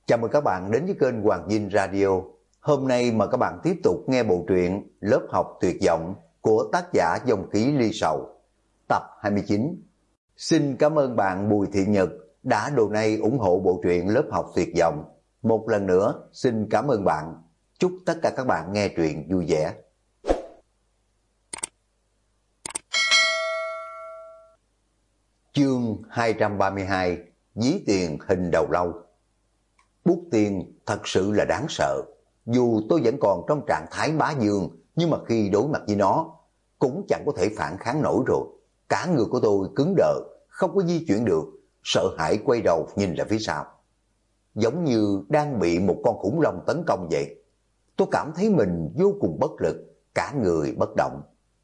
Chào mừng các bạn đến với kênh Hoàng Dinh Radio. Hôm nay mời các bạn tiếp tục nghe bộ truyện Lớp học tuyệt vọng của tác giả Dòng Ký Ly Sầu, tập 29. Xin cảm ơn bạn Bùi Thị Nhật đã donate ủng hộ bộ truyện Lớp học tuyệt vọng. Một lần nữa xin cảm ơn bạn. Chúc tất cả các bạn nghe truyện vui vẻ. Chương 232: Ví tiền hình đầu lâu. Bút tiền thật sự là đáng sợ. Dù tôi vẫn còn trong trạng thái bá vương, nhưng mà khi đối mặt với nó, cũng chẳng có thể phản kháng nổi rồi. Cả người của tôi cứng đờ, không có di chuyển được, sợ hãi quay đầu nhìn lại phía sau. Giống như đang bị một con khủng long tấn công vậy. Tôi cảm thấy mình vô cùng bất lực, cả người bất động.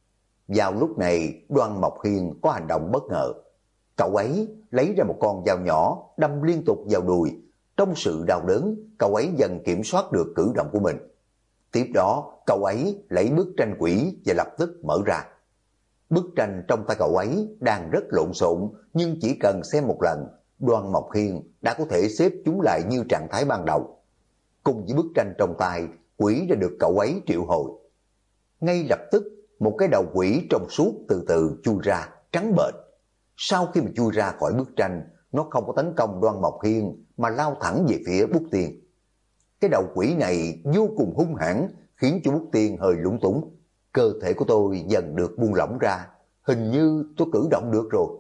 Vào lúc này, Đoan Mộc Hiên có hành động bất ngờ. Cậu ấy lấy ra một con dao nhỏ, đâm liên tục vào đùi. Trong sự đau đớn, cậu ấy dần kiểm soát được cử động của mình. Tiếp đó, cậu ấy lấy bức tranh quỷ và lập tức mở ra. Bức tranh trong tay cậu ấy đang rất lộn xộn, nhưng chỉ cần xem một lần, Đoan Mộc Hiên đã có thể xếp chúng lại như trạng thái ban đầu. Cùng với bức tranh trong tay, quỷ đã được cậu ấy triệu hồi. Ngay lập tức, một cái đầu quỷ trong suốt từ từ chui ra, trắng bệch. Sau khi mà chui ra khỏi bức tranh, nó không có tấn công Đoan Mộc Hiên mà lao thẳng về phía Bút Tiên. Cái đầu quỷ này vô cùng hung hãn, khiến cho Bút Tiên hơi lúng túng. Cơ thể của tôi dần được buông lỏng ra, hình như tôi cử động được rồi.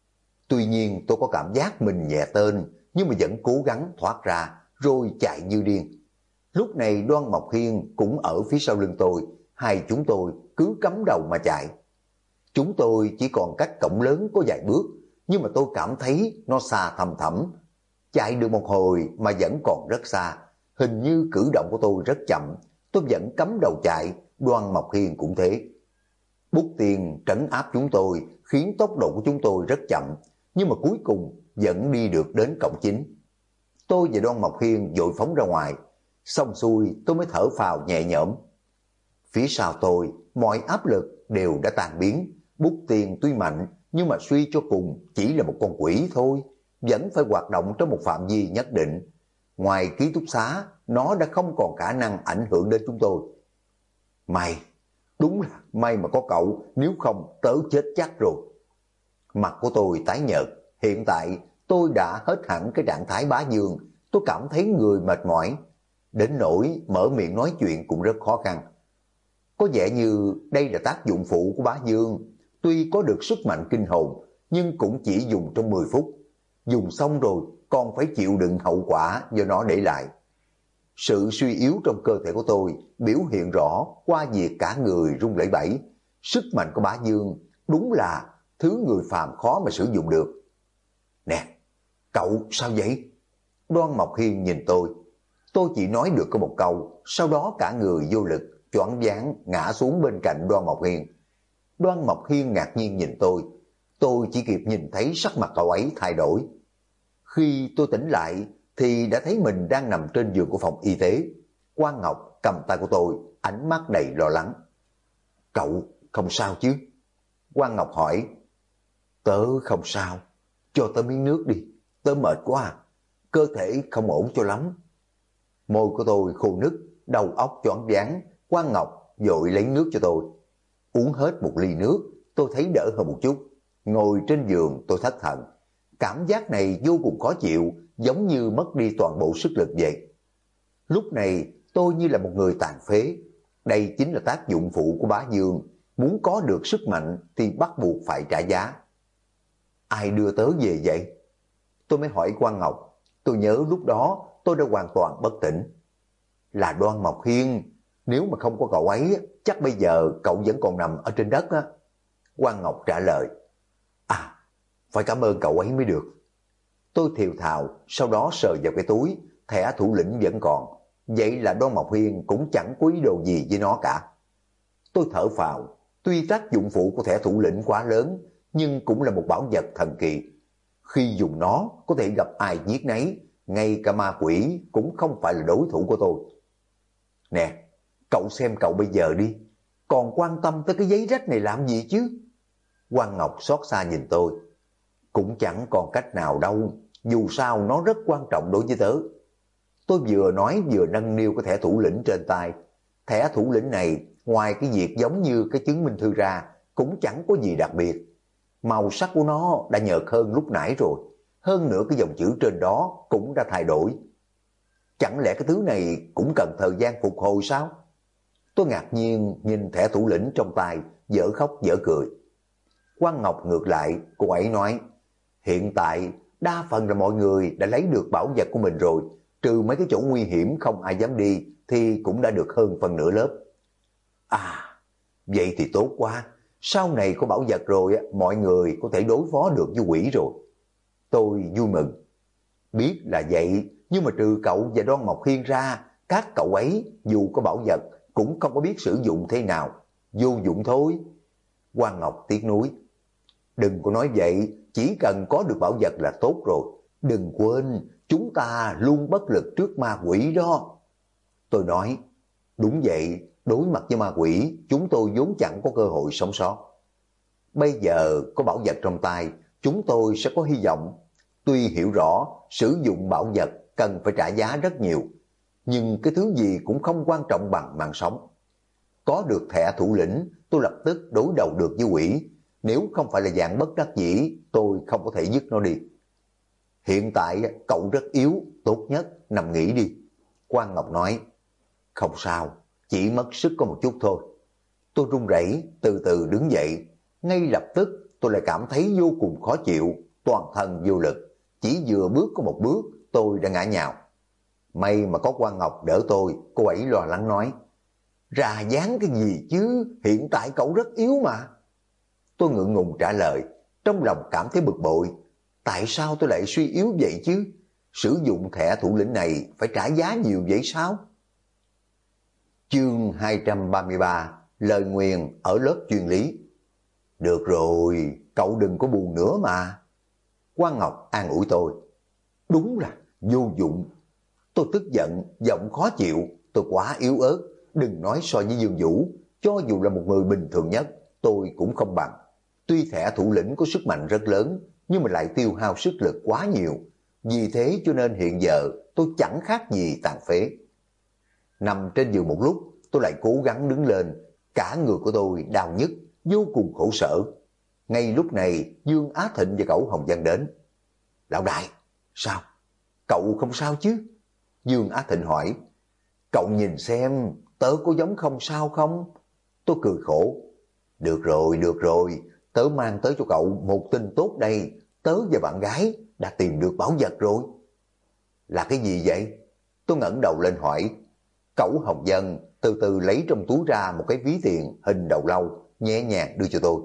Tuy nhiên tôi có cảm giác mình nhẹ tên, nhưng mà vẫn cố gắng thoát ra, rồi chạy như điên. Lúc này Đoan Mộc Hiên cũng ở phía sau lưng tôi, hai chúng tôi cứ cắm đầu mà chạy. Chúng tôi chỉ còn cách cổng lớn có vài bước, nhưng mà tôi cảm thấy nó xa thăm thẳm. Chạy được một hồi mà vẫn còn rất xa, hình như cử động của tôi rất chậm. Tôi vẫn cắm đầu chạy, Đoan Mộc Hiên cũng thế. Bút Tiên trấn áp chúng tôi, khiến tốc độ của chúng tôi rất chậm, nhưng mà cuối cùng vẫn đi được đến cổng chính. Tôi và Đoan Mộc Hiên vội phóng ra ngoài, xong xuôi tôi mới thở phào nhẹ nhõm. Phía sau tôi, mọi áp lực đều đã tan biến. Bút Tiên tuy mạnh, nhưng mà suy cho cùng chỉ là một con quỷ thôi, vẫn phải hoạt động trong một phạm vi nhất định. Ngoài ký túc xá, nó đã không còn khả năng ảnh hưởng đến chúng tôi. May, đúng là may mà có cậu, nếu không tớ chết chắc rồi. Mặt của tôi tái nhợt, hiện tại tôi đã hết hẳn cái trạng thái bá vương, tôi cảm thấy người mệt mỏi, đến nỗi mở miệng nói chuyện cũng rất khó khăn. Có vẻ như đây là tác dụng phụ của bá vương, tuy có được sức mạnh kinh hồn, nhưng cũng chỉ dùng trong 10 phút. Dùng xong rồi còn phải chịu đựng hậu quả do nó để lại. Sự suy yếu trong cơ thể của tôi biểu hiện rõ qua việc cả người run lẩy bẩy. Sức mạnh của bá vương đúng là thứ người phàm khó mà sử dụng được. Nè, cậu sao vậy? Đoan Mộc Hiên nhìn tôi chỉ nói được có một câu, sau đó cả người vô lực, choáng váng ngã xuống bên cạnh Đoan Mộc Hiên. Đoan Mộc Hiên ngạc nhiên nhìn tôi chỉ kịp nhìn thấy sắc mặt cậu ấy thay đổi. Khi tôi tỉnh lại thì đã thấy mình đang nằm trên giường của phòng y tế. Quang Ngọc cầm tay của tôi, ánh mắt đầy lo lắng. Cậu không sao chứ? Quang Ngọc hỏi. Tớ không sao, cho tớ miếng nước đi, tớ mệt quá, cơ thể không ổn cho lắm. Môi của tôi khô nứt, đầu óc choáng váng. Quang Ngọc vội lấy nước cho tôi. Uống hết một ly nước, tôi thấy đỡ hơn một chút. Ngồi trên giường tôi thất thần. Cảm giác này vô cùng khó chịu, giống như mất đi toàn bộ sức lực vậy. Lúc này tôi như là một người tàn phế. Đây chính là tác dụng phụ của bá vương. Muốn có được sức mạnh thì bắt buộc phải trả giá. Ai đưa tớ về vậy? Tôi mới hỏi Quang Ngọc. Tôi nhớ lúc đó tôi đã hoàn toàn bất tỉnh. Là Đoan Mộc Hiên. Nếu mà không có cậu ấy, chắc bây giờ cậu vẫn còn nằm ở trên đất á. Quang Ngọc trả lời. À, phải cảm ơn cậu ấy mới được. Tôi thều thào, sau đó sờ vào cái túi, thẻ thủ lĩnh vẫn còn. Vậy là Đoan Mộc Hiên cũng chẳng có ý đồ gì với nó cả. Tôi thở phào, tuy tác dụng phụ của thẻ thủ lĩnh quá lớn, nhưng cũng là một bảo vật thần kỳ. Khi dùng nó, có thể gặp ai giết nấy, ngay cả ma quỷ cũng không phải là đối thủ của tôi. Nè, cậu xem cậu bây giờ đi, còn quan tâm tới cái giấy rách này làm gì chứ? Quang Ngọc xót xa nhìn tôi. Cũng chẳng còn cách nào đâu, dù sao nó rất quan trọng đối với tớ. Tôi vừa nói vừa nâng niu cái thẻ thủ lĩnh trên tay. Thẻ thủ lĩnh này ngoài cái việc giống như cái chứng minh thư ra cũng chẳng có gì đặc biệt. Màu sắc của nó đã nhợt hơn lúc nãy rồi. Hơn nữa cái dòng chữ trên đó cũng đã thay đổi. Chẳng lẽ cái thứ này cũng cần thời gian phục hồi sao? Tôi ngạc nhiên nhìn thẻ thủ lĩnh trong tay, dở khóc dở cười. Quang Ngọc ngược lại, cô ấy nói, hiện tại đa phần là mọi người đã lấy được bảo vật của mình rồi, trừ mấy cái chỗ nguy hiểm không ai dám đi thì cũng đã được hơn phần nửa lớp. À, vậy thì tốt quá, sau này có bảo vật rồi mọi người có thể đối phó được với quỷ rồi. Tôi vui mừng. Biết là vậy, nhưng mà trừ cậu và Đoan Mộc Hiên ra, các cậu ấy dù có bảo vật cũng không có biết sử dụng thế nào, vô dụng thôi. Quang Ngọc tiếc nuối. Đừng có nói vậy, chỉ cần có được bảo vật là tốt rồi. Đừng quên, chúng ta luôn bất lực trước ma quỷ đó. Tôi nói, đúng vậy, đối mặt với ma quỷ, chúng tôi vốn chẳng có cơ hội sống sót. Bây giờ có bảo vật trong tay, chúng tôi sẽ có hy vọng. Tuy hiểu rõ, sử dụng bảo vật cần phải trả giá rất nhiều, nhưng cái thứ gì cũng không quan trọng bằng mạng sống. Có được thẻ thủ lĩnh, tôi lập tức đối đầu được với quỷ. Nếu không phải là dạng bất đắc dĩ, tôi không có thể dứt nó đi. Hiện tại cậu rất yếu, tốt nhất nằm nghỉ đi. Quang Ngọc nói, không sao, chỉ mất sức có một chút thôi. Tôi run rẩy từ từ đứng dậy. Ngay lập tức tôi lại cảm thấy vô cùng khó chịu, toàn thân vô lực. Chỉ vừa bước có một bước, tôi đã ngã nhào. May mà có Quang Ngọc đỡ tôi, cô ấy lo lắng nói, ra dáng cái gì chứ, hiện tại cậu rất yếu mà. Tôi ngượng ngùng trả lời, trong lòng cảm thấy bực bội. Tại sao tôi lại suy yếu vậy chứ? Sử dụng thẻ thủ lĩnh này phải trả giá nhiều vậy sao? Chương 233, lời nguyền ở lớp chuyên lý. Được rồi, cậu đừng có buồn nữa mà. Quang Ngọc an ủi tôi. Đúng là vô dụng. Tôi tức giận, giọng khó chịu, tôi quá yếu ớt. Đừng nói so với Dương Vũ, cho dù là một người bình thường nhất, tôi cũng không bằng. Tuy thẻ thủ lĩnh có sức mạnh rất lớn, nhưng mà lại tiêu hao sức lực quá nhiều. Vì thế cho nên hiện giờ tôi chẳng khác gì tàn phế. Nằm trên giường một lúc, tôi lại cố gắng đứng lên. Cả người của tôi đau nhức, vô cùng khổ sở. Ngay lúc này, Dương Á Thịnh và cậu Hồng Vân đến. Lão đại, sao? Cậu không sao chứ? Dương Á Thịnh hỏi. Cậu nhìn xem, tớ có giống không sao không? Tôi cười khổ. Được rồi, tớ mang tới cho cậu một tin tốt đây. Tớ và bạn gái đã tìm được bảo vật rồi. Là cái gì vậy? Tôi ngẩng đầu lên hỏi. Cậu Hồng Vân từ từ lấy trong túi ra một cái ví tiền hình đầu lâu, nhẹ nhàng đưa cho tôi.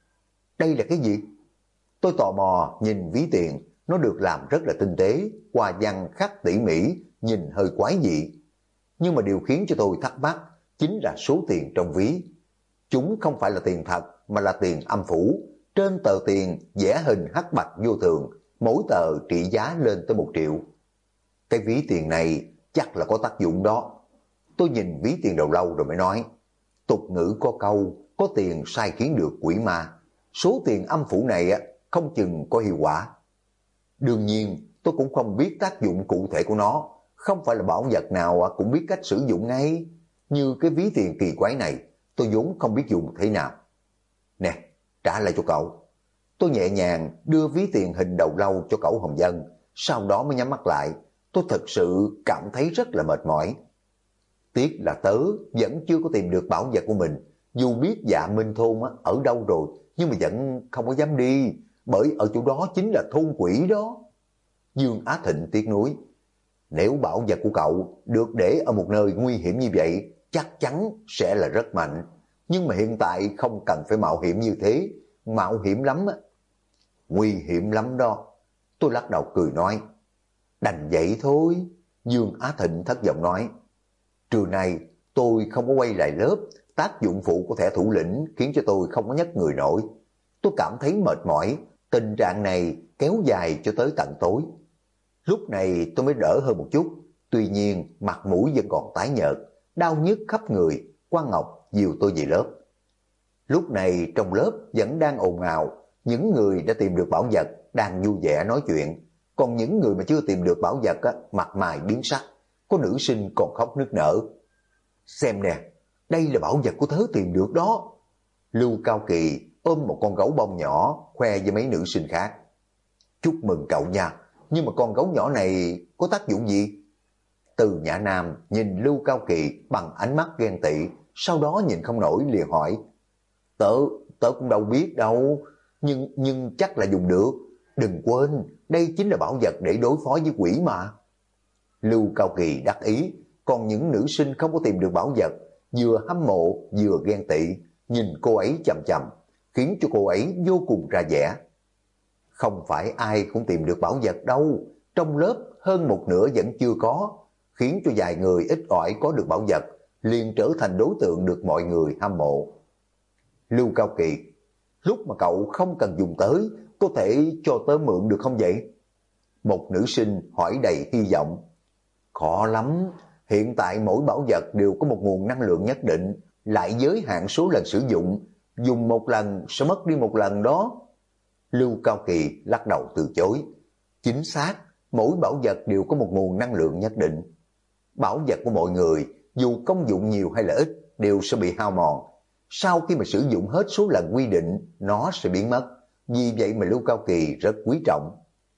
Đây là cái gì? Tôi tò mò nhìn ví tiền, nó được làm rất là tinh tế, hoa văn khắc tỉ mỉ, nhìn hơi quái dị. Nhưng mà điều khiến cho tôi thắc mắc chính là số tiền trong ví. Chúng không phải là tiền thật mà là tiền âm phủ. Trên tờ tiền vẽ hình hắc bạch vô thường, mỗi tờ trị giá lên tới 1 triệu. Cái ví tiền này chắc là có tác dụng đó. Tôi nhìn ví tiền đầu lâu rồi mới nói, tục ngữ có câu, có tiền sai khiến được quỷ ma. Số tiền âm phủ này không chừng có hiệu quả. Đương nhiên tôi cũng không biết tác dụng cụ thể của nó, không phải là bảo vật nào cũng biết cách sử dụng ngay. Như cái ví tiền kỳ quái này, tôi vốn không biết dùng thế nào. Nè, trả lại cho cậu. Tôi nhẹ nhàng đưa ví tiền hình đầu lâu cho cậu Hồng Vân, sau đó mới nhắm mắt lại. Tôi thật sự cảm thấy rất là mệt mỏi. Tiếc là tớ vẫn chưa có tìm được bảo vật của mình. Dù biết Dạ Minh Thôn ở đâu rồi, nhưng mà vẫn không có dám đi, bởi ở chỗ đó chính là thôn quỷ đó. Dương Á Thịnh tiếc nuối. Nếu bảo vật của cậu được để ở một nơi nguy hiểm như vậy, chắc chắn sẽ là rất mạnh. Nhưng mà hiện tại không cần phải mạo hiểm như thế, mạo hiểm lắm á. Nguy hiểm lắm đó. Tôi lắc đầu cười nói. Đành vậy thôi. Dương Á Thịnh thất vọng nói. Trưa nay tôi không có quay lại lớp, tác dụng phụ của thẻ thủ lĩnh khiến cho tôi không có nhấc người nổi. Tôi cảm thấy mệt mỏi, tình trạng này kéo dài cho tới tận tối. Lúc này tôi mới đỡ hơn một chút, tuy nhiên mặt mũi vẫn còn tái nhợt, đau nhức khắp người. Quang Ngọc dìu tôi về lớp. Lúc này trong lớp vẫn đang ồn ào, những người đã tìm được bảo vật đang vui vẻ nói chuyện, còn những người mà chưa tìm được bảo vật mặt mày biến sắc, có nữ sinh còn khóc nức nở. Xem nè, đây là bảo vật của tớ tìm được đó. Lưu Cao Kỳ ôm một con gấu bông nhỏ khoe với mấy nữ sinh khác. Chúc mừng cậu nha, nhưng mà con gấu nhỏ này có tác dụng gì? Từ Nhã Nam nhìn Lưu Cao Kỳ bằng ánh mắt ghen tị, sau đó nhìn không nổi liền hỏi. Tớ cũng đâu biết đâu, nhưng chắc là dùng được. Đừng quên, đây chính là bảo vật để đối phó với quỷ mà. Lưu Cao Kỳ đắc ý, còn những nữ sinh không có tìm được bảo vật, vừa hâm mộ vừa ghen tị, nhìn cô ấy chằm chằm, khiến cho cô ấy vô cùng ra vẻ. Không phải ai cũng tìm được bảo vật đâu, trong lớp hơn một nửa vẫn chưa có, khiến cho vài người ít ỏi có được bảo vật, liền trở thành đối tượng được mọi người hâm mộ. Lưu Cao Kỳ, lúc mà cậu không cần dùng tới, có thể cho tớ mượn được không vậy? Một nữ sinh hỏi đầy hy vọng. Khó lắm, hiện tại mỗi bảo vật đều có một nguồn năng lượng nhất định, lại giới hạn số lần sử dụng, dùng một lần sẽ mất đi một lần đó. Lưu Cao Kỳ lắc đầu từ chối. Chính xác, mỗi bảo vật đều có một nguồn năng lượng nhất định. Bảo vật của mọi người, dù công dụng nhiều hay là ít, đều sẽ bị hao mòn. Sau khi mà sử dụng hết số lần quy định, nó sẽ biến mất. Vì vậy mà Lưu Cao Kỳ rất quý trọng.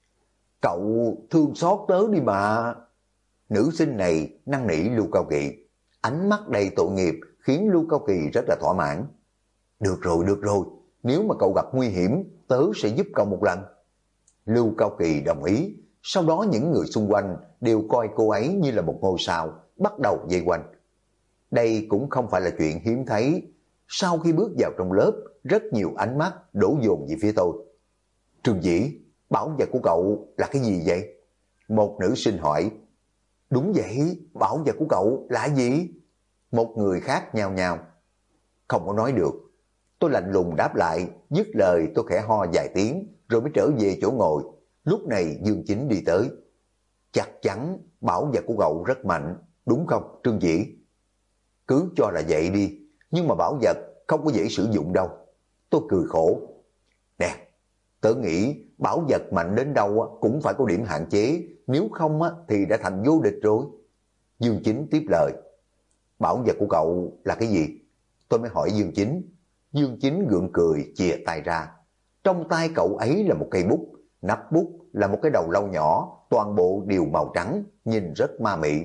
Cậu thương xót tớ đi mà. Nữ sinh này năn nỉ Lưu Cao Kỳ. Ánh mắt đầy tội nghiệp khiến Lưu Cao Kỳ rất là thỏa mãn. Được rồi, nếu mà cậu gặp nguy hiểm, tớ sẽ giúp cậu một lần. Lưu Cao Kỳ đồng ý. Sau đó những người xung quanh đều coi cô ấy như là một ngôi sao, bắt đầu vây quanh. Đây cũng không phải là chuyện hiếm thấy. Sau khi bước vào trong lớp, rất nhiều ánh mắt đổ dồn về phía tôi. Trương Dĩ, bảo vật của cậu là cái gì vậy? Một nữ sinh hỏi. Đúng vậy, bảo vật của cậu là gì? Một người khác nhao nhao. Không có nói được. Tôi lạnh lùng đáp lại, dứt lời tôi khẽ ho vài tiếng, rồi mới trở về chỗ ngồi. Lúc này Dương Chính đi tới. Chắc chắn bảo vật của cậu rất mạnh, đúng không Trương Dĩ? Cứ cho là vậy đi, nhưng mà bảo vật không có dễ sử dụng đâu. Tôi cười khổ. Nè, tớ nghĩ bảo vật mạnh đến đâu cũng phải có điểm hạn chế, nếu không thì đã thành vô địch rồi. Dương Chính tiếp lời. Bảo vật của cậu là cái gì? Tôi mới hỏi Dương Chính. Dương Chính gượng cười chìa tay ra. Trong tay cậu ấy là một cây bút, nắp bút là một cái đầu lâu nhỏ, toàn bộ đều màu trắng, nhìn rất ma mị.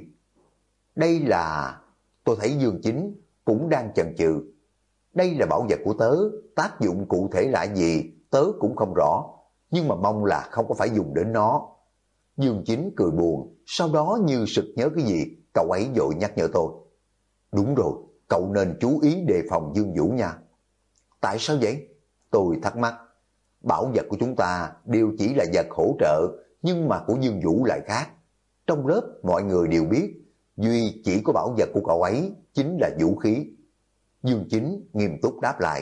Đây là... Tôi thấy Dương Chính cũng đang chần chừ. Đây là bảo vật của tớ, tác dụng cụ thể là gì, tớ cũng không rõ, nhưng mà mong là không có phải dùng đến nó. Dương Chính cười buồn, sau đó như sực nhớ cái gì, cậu ấy vội nhắc nhở tôi. Đúng rồi, cậu nên chú ý đề phòng Dương Vũ nha. Tại sao vậy? Tôi thắc mắc. Bảo vật của chúng ta đều chỉ là vật hỗ trợ, nhưng mà của Dương Vũ lại khác. Trong lớp mọi người đều biết, duy chỉ có bảo vật của cậu ấy chính là vũ khí. Dương Chính nghiêm túc đáp lại.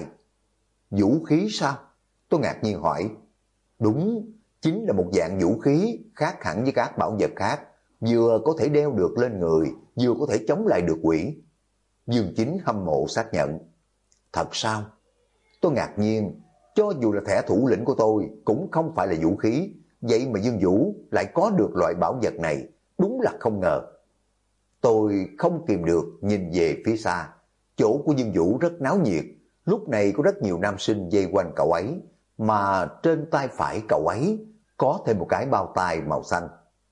Vũ khí sao? Tôi ngạc nhiên hỏi. Đúng, chính là một dạng vũ khí khác hẳn với các bảo vật khác, vừa có thể đeo được lên người, vừa có thể chống lại được quỷ. Dương Chính hâm mộ xác nhận. Thật sao? Tôi ngạc nhiên, cho dù là thẻ thủ lĩnh của tôi cũng không phải là vũ khí, vậy mà Dương Vũ lại có được loại bảo vật này, đúng là không ngờ. Tôi không kìm được nhìn về phía xa, chỗ của Dương Vũ rất náo nhiệt, lúc này có rất nhiều nam sinh vây quanh cậu ấy, mà trên tay phải cậu ấy có thêm một cái bao tay màu xanh.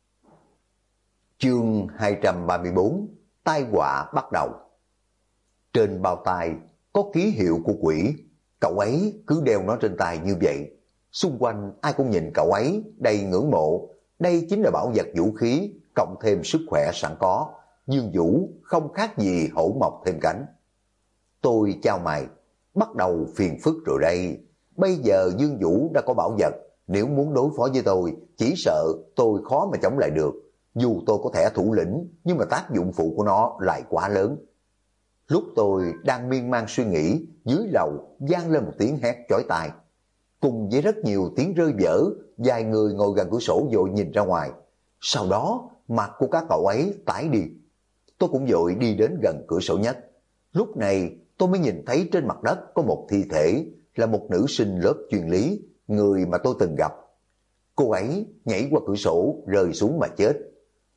Chương 234, tai họa bắt đầu. Trên bao tay có ký hiệu của quỷ, cậu ấy cứ đeo nó trên tay như vậy. Xung quanh ai cũng nhìn cậu ấy đầy ngưỡng mộ, đây chính là bảo vật vũ khí, cộng thêm sức khỏe sẵn có. Dương Vũ không khác gì hổ mọc thêm cánh. Tôi chào mày, bắt đầu phiền phức rồi đây. Bây giờ Dương Vũ đã có bảo vật, nếu muốn đối phó với tôi, chỉ sợ tôi khó mà chống lại được. Dù tôi có thẻ thủ lĩnh, nhưng mà tác dụng phụ của nó lại quá lớn. Lúc tôi đang miên man suy nghĩ, dưới lầu vang lên một tiếng hét chói tai. Cùng với rất nhiều tiếng rơi vỡ, vài người ngồi gần cửa sổ vội nhìn ra ngoài. Sau đó, mặt của các cậu ấy tái đi. Tôi cũng vội đi đến gần cửa sổ nhất. Lúc này, tôi mới nhìn thấy trên mặt đất có một thi thể, là một nữ sinh lớp chuyên lý, người mà tôi từng gặp. Cô ấy nhảy qua cửa sổ, rơi xuống mà chết.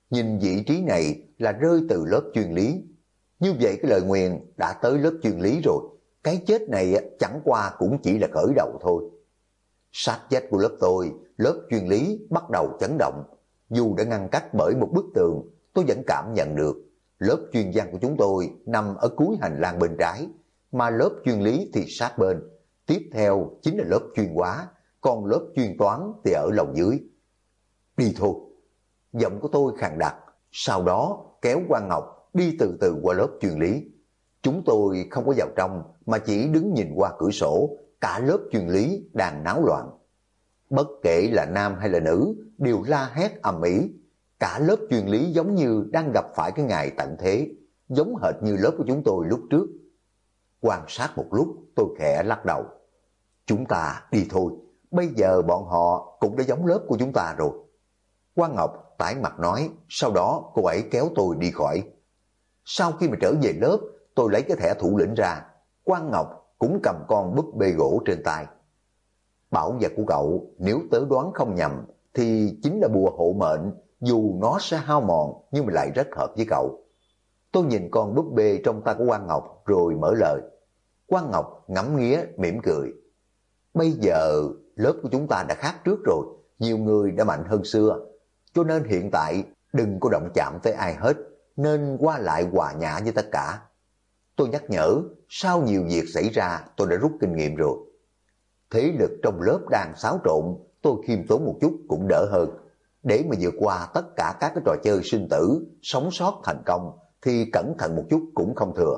Nhìn vị trí này là rơi từ lớp chuyên lý. Như vậy cái lời nguyền đã tới lớp chuyên lý rồi. Cái chết này chẳng qua cũng chỉ là khởi đầu thôi. Sát vách của lớp tôi, lớp chuyên lý bắt đầu chấn động. Dù đã ngăn cách bởi một bức tường, tôi vẫn cảm nhận được lớp chuyên văn của chúng tôi nằm ở cuối hành lang bên trái, mà lớp chuyên lý thì sát bên. Tiếp theo chính là lớp chuyên hóa, còn lớp chuyên toán thì ở lầu dưới. Đi thôi. Giọng của tôi khàn đặc, sau đó kéo Quang Ngọc đi từ từ qua lớp chuyên lý. Chúng tôi không có vào trong mà chỉ đứng nhìn qua cửa sổ, cả lớp chuyên lý đang náo loạn. Bất kể là nam hay là nữ đều la hét ầm ĩ. Cả lớp chuyên lý giống như đang gặp phải cái ngày tận thế, giống hệt như lớp của chúng tôi lúc trước. Quan sát một lúc tôi khẽ lắc đầu. Chúng ta đi thôi, bây giờ bọn họ cũng đã giống lớp của chúng ta rồi. Quang Ngọc tái mặt nói, sau đó cô ấy kéo tôi đi khỏi. Sau khi mà trở về lớp, tôi lấy cái thẻ thủ lĩnh ra. Quang Ngọc cũng cầm con búp bê gỗ trên tay. Bảo vật của cậu, nếu tớ đoán không nhầm, thì chính là bùa hộ mệnh, dù nó sẽ hao mòn nhưng mà lại rất hợp với cậu. Tôi nhìn con búp bê trong tay của Quang Ngọc rồi mở lời. Quang Ngọc ngắm nghía mỉm cười. Bây giờ lớp của chúng ta đã khác trước rồi, nhiều người đã mạnh hơn xưa, cho nên hiện tại đừng có động chạm tới ai hết, nên qua lại hòa nhã với tất cả. Tôi nhắc nhở, sau nhiều việc xảy ra tôi đã rút kinh nghiệm rồi. Thế lực trong lớp đang xáo trộn, tôi khiêm tốn một chút cũng đỡ hơn. Để mà vượt qua tất cả các cái trò chơi sinh tử, sống sót thành công, thì cẩn thận một chút cũng không thừa.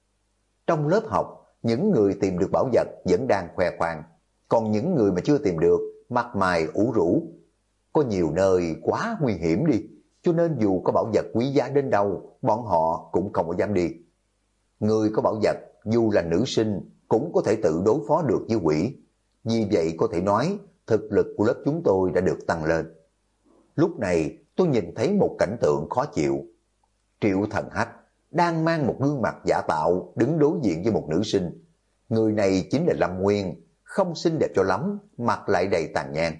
Trong lớp học, những người tìm được bảo vật vẫn đang khoe khoang, còn những người mà chưa tìm được, mặt mày ủ rũ. Có nhiều nơi quá nguy hiểm đi, cho nên dù có bảo vật quý giá đến đâu, bọn họ cũng không có dám đi. Người có bảo vật, dù là nữ sinh, cũng có thể tự đối phó được với quỷ. Vì vậy có thể nói, thực lực của lớp chúng tôi đã được tăng lên. Lúc này tôi nhìn thấy một cảnh tượng khó chịu. Triệu Thần Hách đang mang một gương mặt giả tạo đứng đối diện với một nữ sinh. Người này chính là Lâm Nguyên, không xinh đẹp cho lắm, mặt lại đầy tàn nhang.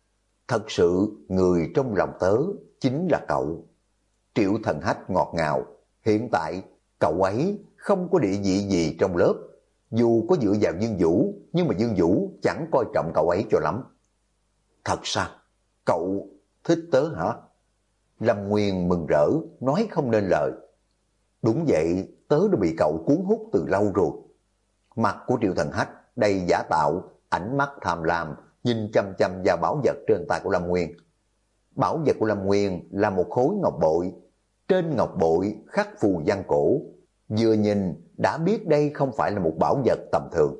Thật sự người trong lòng tớ chính là cậu. Triệu Thần Hách ngọt ngào. Hiện tại cậu ấy không có địa vị gì trong lớp. Dù có dựa vào Dương Vũ, nhưng mà Dương Vũ chẳng coi trọng cậu ấy cho lắm. Thật sao? Cậu thích tớ hả? Lâm Nguyên mừng rỡ, nói không nên lời. Đúng vậy, tớ đã bị cậu cuốn hút từ lâu rồi. Mặt của Triệu Thần Hách đầy giả tạo, ánh mắt tham lam, nhìn chăm chăm vào bảo vật trên tay của Lâm Nguyên. Bảo vật của Lâm Nguyên là một khối ngọc bội. Trên ngọc bội khắc phù văn cổ. Vừa nhìn đã biết đây không phải là một bảo vật tầm thường.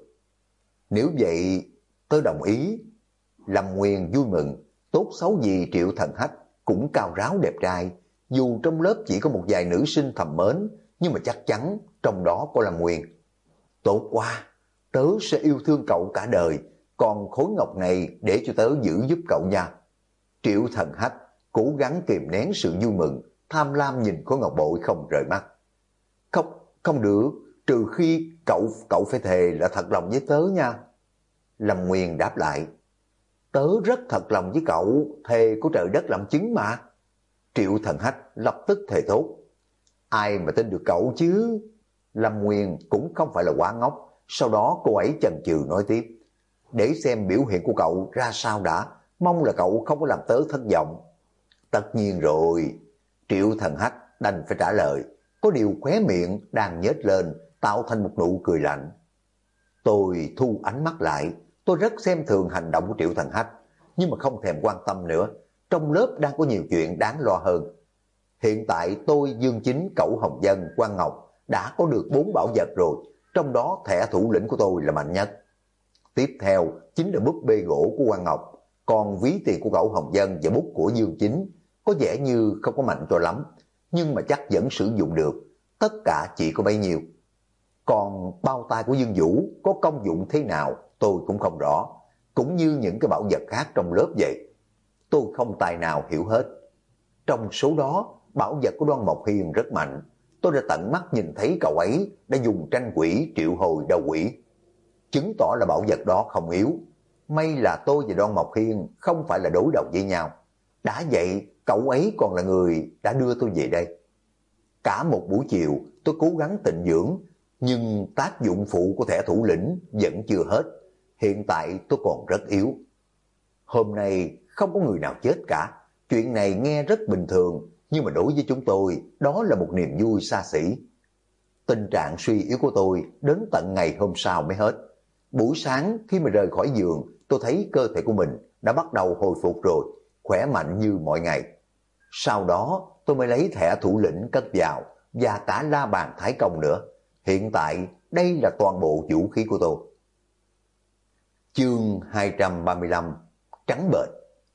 Nếu vậy, tớ đồng ý. Lâm Nguyên vui mừng, tốt xấu gì Triệu Thần Hách cũng cao ráo đẹp trai. Dù trong lớp chỉ có một vài nữ sinh thầm mến, nhưng mà chắc chắn trong đó có Lâm Nguyên. Tốt quá, tớ sẽ yêu thương cậu cả đời, còn khối ngọc này để cho tớ giữ giúp cậu nha. Triệu Thần Hách cố gắng kìm nén sự vui mừng, tham lam nhìn khối ngọc bội không rời mắt. Không được, trừ khi cậu phải thề là thật lòng với tớ nha. Lâm Nguyên đáp lại. Tớ rất thật lòng với cậu, thề của trời đất làm chứng mà. Triệu Thần Hách lập tức thề thốt. Ai mà tin được cậu chứ? Lâm Nguyên cũng không phải là quá ngốc. Sau đó cô ấy chần chừ nói tiếp. Để xem biểu hiện của cậu ra sao đã, mong là cậu không có làm tớ thất vọng. Tất nhiên rồi. Triệu Thần Hách đành phải trả lời. Có điều khóe miệng đang nhếch lên, tạo thành một nụ cười lạnh. Tôi thu ánh mắt lại. Tôi rất xem thường hành động của Triệu Thần Hách, nhưng mà không thèm quan tâm nữa. Trong lớp đang có nhiều chuyện đáng lo hơn. Hiện tại tôi, Dương Chính, Cẩu Hồng Dân, Quang Ngọc đã có được 4 bảo vật rồi. Trong đó thẻ thủ lĩnh của tôi là mạnh nhất. Tiếp theo chính là búp bê gỗ của Quang Ngọc. Còn ví tiền của Cẩu Hồng Dân và bút của Dương Chính có vẻ như không có mạnh cho lắm, nhưng mà chắc vẫn sử dụng được. Tất cả chỉ có bấy nhiêu. Còn bao tay của Dương Vũ có công dụng thế nào tôi cũng không rõ, cũng như những cái bảo vật khác trong lớp vậy. Tôi không tài nào hiểu hết. Trong số đó, bảo vật của Đoan Mộc Hiền rất mạnh. Tôi đã tận mắt nhìn thấy cậu ấy đã dùng tranh quỷ triệu hồi đầu quỷ, chứng tỏ là bảo vật đó không yếu. May là tôi và Đoan Mộc Hiên không phải là đối đầu với nhau. Đã vậy, cậu ấy còn là người đã đưa tôi về đây. Cả một buổi chiều tôi cố gắng tịnh dưỡng, nhưng tác dụng phụ của thẻ thủ lĩnh vẫn chưa hết. Hiện tại tôi còn rất yếu. Hôm nay không có người nào chết cả. Chuyện này nghe rất bình thường, nhưng mà đối với chúng tôi, đó là một niềm vui xa xỉ. Tình trạng suy yếu của tôi đến tận ngày hôm sau mới hết. Buổi sáng khi mà rời khỏi giường, tôi thấy cơ thể của mình đã bắt đầu hồi phục rồi, khỏe mạnh như mọi ngày. Sau đó tôi mới lấy thẻ thủ lĩnh cất vào và cả la bàn thái công nữa. Hiện tại đây là toàn bộ vũ khí của tôi. Chương 235 Trắng bệch.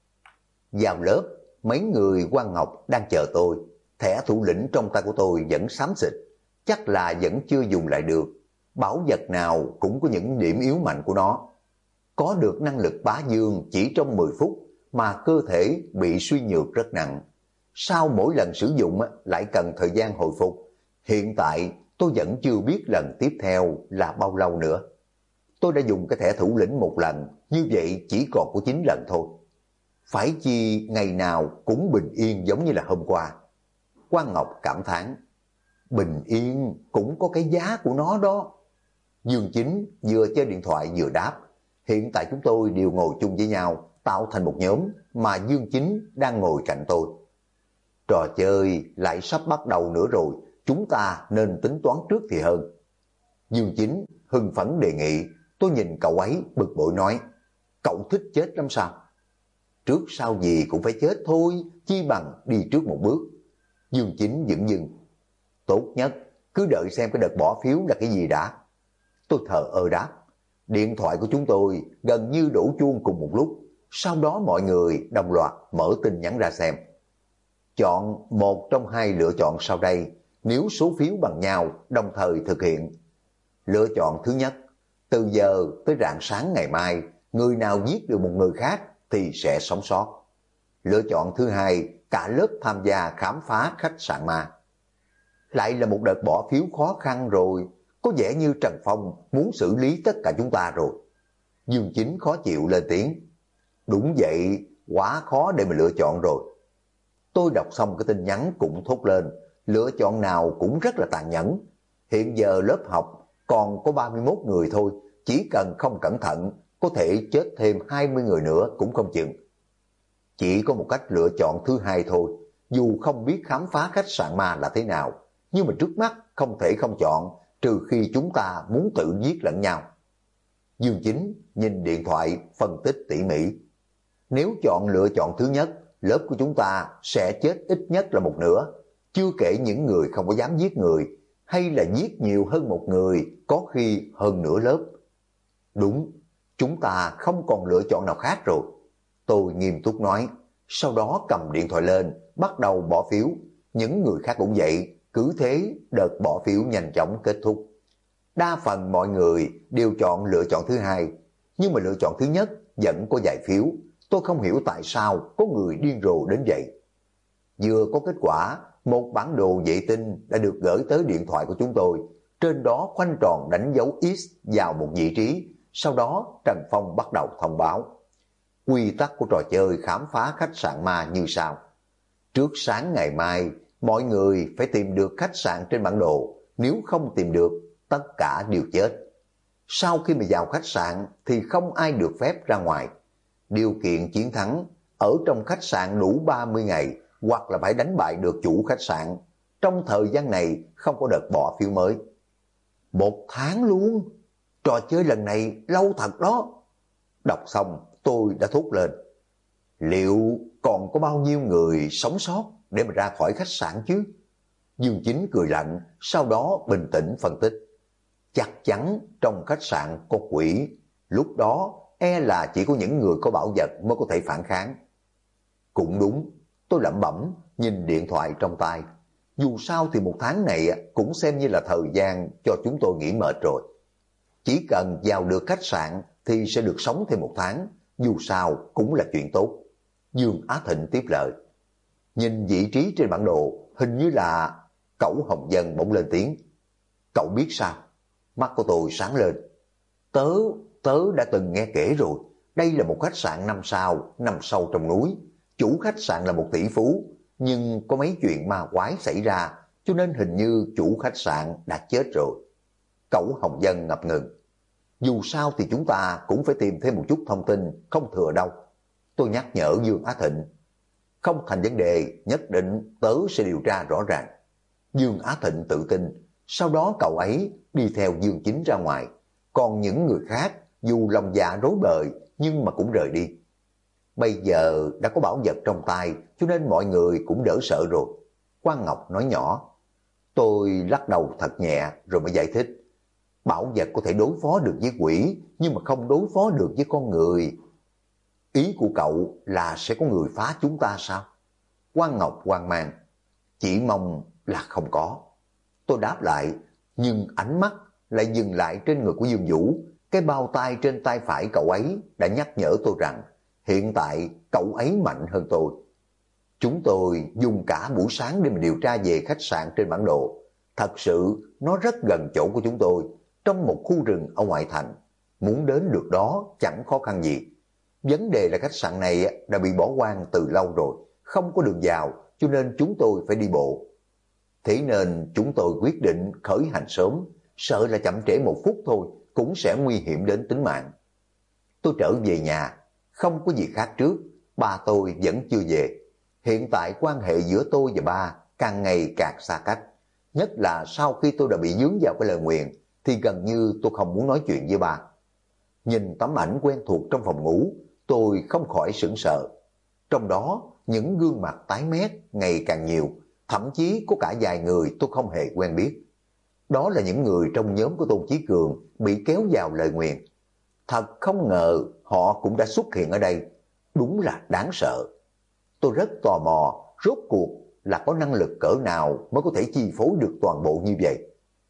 Vào lớp, mấy người Quan Ngọc đang chờ tôi. Thẻ thủ lĩnh trong tay của tôi vẫn xám xịt, chắc là vẫn chưa dùng lại được. Bảo vật nào cũng có những điểm yếu mạnh của nó. Có được năng lực bá dương chỉ trong 10 phút mà cơ thể bị suy nhược rất nặng. Sau mỗi lần sử dụng lại cần thời gian hồi phục. Hiện tại tôi vẫn chưa biết lần tiếp theo là bao lâu nữa. Tôi đã dùng cái thẻ thủ lĩnh một lần, như vậy chỉ còn có 9 lần thôi. Phải chi ngày nào cũng bình yên giống như là hôm qua. Quan Ngọc cảm thán, bình yên cũng có cái giá của nó đó. Dương Chính vừa chơi điện thoại vừa đáp, hiện tại chúng tôi đều ngồi chung với nhau, tạo thành một nhóm mà Dương Chính đang ngồi cạnh tôi. Trò chơi lại sắp bắt đầu nữa rồi, chúng ta nên tính toán trước thì hơn. Dương Chính hưng phấn đề nghị. Tôi nhìn cậu ấy bực bội nói, cậu thích chết lắm sao? Trước sau gì cũng phải chết thôi, chi bằng đi trước một bước. Dương Chính dửng dưng, tốt nhất cứ đợi xem cái đợt bỏ phiếu là cái gì đã. Tôi thờ ơ đáp, điện thoại của chúng tôi gần như đổ chuông cùng một lúc, sau đó mọi người đồng loạt mở tin nhắn ra xem. Chọn một trong hai lựa chọn sau đây, nếu số phiếu bằng nhau đồng thời thực hiện. Lựa chọn thứ nhất, từ giờ tới rạng sáng ngày mai, người nào giết được một người khác thì sẽ sống sót. Lựa chọn thứ hai, cả lớp tham gia khám phá khách sạn ma. Lại là một đợt bỏ phiếu khó khăn rồi, có vẻ như Trần Phong muốn xử lý tất cả chúng ta rồi. Dương Chính khó chịu lên tiếng, đúng vậy, quá khó để mà lựa chọn rồi. Tôi đọc xong cái tin nhắn cũng thốt lên, lựa chọn nào cũng rất là tàn nhẫn. Hiện giờ lớp học còn có 31 người thôi, chỉ cần không cẩn thận có thể chết thêm 20 người nữa cũng không chừng. Chỉ có một cách lựa chọn thứ hai thôi, dù không biết khám phá khách sạn ma là thế nào, nhưng mà trước mắt không thể không chọn, trừ khi chúng ta muốn tự giết lẫn nhau. Dương Chính nhìn điện thoại phân tích tỉ mỉ. Nếu chọn lựa chọn thứ nhất, lớp của chúng ta sẽ chết ít nhất là một nửa, chưa kể những người không có dám giết người, hay là giết nhiều hơn một người, có khi hơn nửa lớp. Đúng, chúng ta không còn lựa chọn nào khác rồi. Tôi nghiêm túc nói, sau đó cầm điện thoại lên, bắt đầu bỏ phiếu. Những người khác cũng vậy, cứ thế đợt bỏ phiếu nhanh chóng kết thúc. Đa phần mọi người đều chọn lựa chọn thứ hai, nhưng mà lựa chọn thứ nhất vẫn có vài phiếu. Tôi không hiểu tại sao có người điên rồ đến vậy. Vừa có kết quả, một bản đồ vệ tinh đã được gửi tới điện thoại của chúng tôi. Trên đó khoanh tròn đánh dấu X vào một vị trí. Sau đó Trần Phong bắt đầu thông báo. Quy tắc của trò chơi khám phá khách sạn ma như sau. Trước sáng ngày mai, mọi người phải tìm được khách sạn trên bản đồ. Nếu không tìm được, tất cả đều chết. Sau khi mà vào khách sạn thì không ai được phép ra ngoài. Điều kiện chiến thắng, ở trong khách sạn đủ 30 ngày hoặc là phải đánh bại được chủ khách sạn. Trong thời gian này không có đợt bỏ phiếu mới. 1 tháng luôn? Trò chơi lần này lâu thật đó. Đọc xong tôi đã thốt lên. Liệu còn có bao nhiêu người sống sót để mà ra khỏi khách sạn chứ? Dương Chính cười lạnh, sau đó bình tĩnh phân tích. Chắc chắn trong khách sạn có quỷ. Lúc đó e là chỉ có những người có bảo vật mới có thể phản kháng. Cũng đúng, tôi lẩm bẩm nhìn điện thoại trong tay. Dù sao thì 1 tháng này cũng xem như là thời gian cho chúng tôi nghỉ mệt rồi. Chỉ cần vào được khách sạn thì sẽ được sống thêm 1 tháng, dù sao cũng là chuyện tốt. Dương Á Thịnh tiếp lời. Nhìn vị trí trên bản đồ, hình như là... Cẩu Hồng Dân bỗng lên tiếng. Cậu biết sao? Mắt của tôi sáng lên. Tớ đã từng nghe kể rồi. Đây là một khách sạn 5 sao, nằm sâu trong núi. Chủ khách sạn là một tỷ phú, nhưng có mấy chuyện ma quái xảy ra, cho nên hình như chủ khách sạn đã chết rồi. Cẩu Hồng Dân ngập ngừng. Dù sao thì chúng ta cũng phải tìm thêm một chút thông tin, không thừa đâu. Tôi nhắc nhở Dương Á Thịnh. Không thành vấn đề, nhất định tớ sẽ điều tra rõ ràng. Dương Á Thịnh tự tin, sau đó cậu ấy đi theo Dương Chính ra ngoài. Còn những người khác, dù lòng dạ rối bời, nhưng mà cũng rời đi. Bây giờ đã có bảo vật trong tay, cho nên mọi người cũng đỡ sợ rồi. Quang Ngọc nói nhỏ. Tôi lắc đầu thật nhẹ rồi mới giải thích. Bảo vật có thể đối phó được với quỷ, nhưng mà không đối phó được với con người. Ý của cậu là sẽ có người phá chúng ta sao? Quang Ngọc hoang mang. Chỉ mong là không có. Tôi đáp lại, nhưng ánh mắt lại dừng lại trên người của Dương Vũ. Cái bao tay trên tay phải cậu ấy đã nhắc nhở tôi rằng hiện tại cậu ấy mạnh hơn tôi. Chúng tôi dùng cả buổi sáng để mà điều tra về khách sạn trên bản đồ. Thật sự nó rất gần chỗ của chúng tôi, trong một khu rừng ở ngoại thành. Muốn đến được đó chẳng khó khăn gì. Vấn đề là khách sạn này đã bị bỏ hoang từ lâu rồi, không có đường vào, cho nên chúng tôi phải đi bộ. Thế nên chúng tôi quyết định khởi hành sớm, sợ là chậm trễ một phút thôi cũng sẽ nguy hiểm đến tính mạng. Tôi trở về nhà, không có gì khác trước, ba tôi vẫn chưa về. Hiện tại quan hệ giữa tôi và ba càng ngày càng xa cách. Nhất là sau khi tôi đã bị dướng vào cái lời nguyền, thì gần như tôi không muốn nói chuyện với ba. Nhìn tấm ảnh quen thuộc trong phòng ngủ, tôi không khỏi sửng sợ. Trong đó, những gương mặt tái mét ngày càng nhiều, thậm chí có cả vài người tôi không hề quen biết. Đó là những người trong nhóm của Tôn Chí Cường bị kéo vào lời nguyền. Thật không ngờ họ cũng đã xuất hiện ở đây. Đúng là đáng sợ. Tôi rất tò mò, rốt cuộc là có năng lực cỡ nào mới có thể chi phối được toàn bộ như vậy.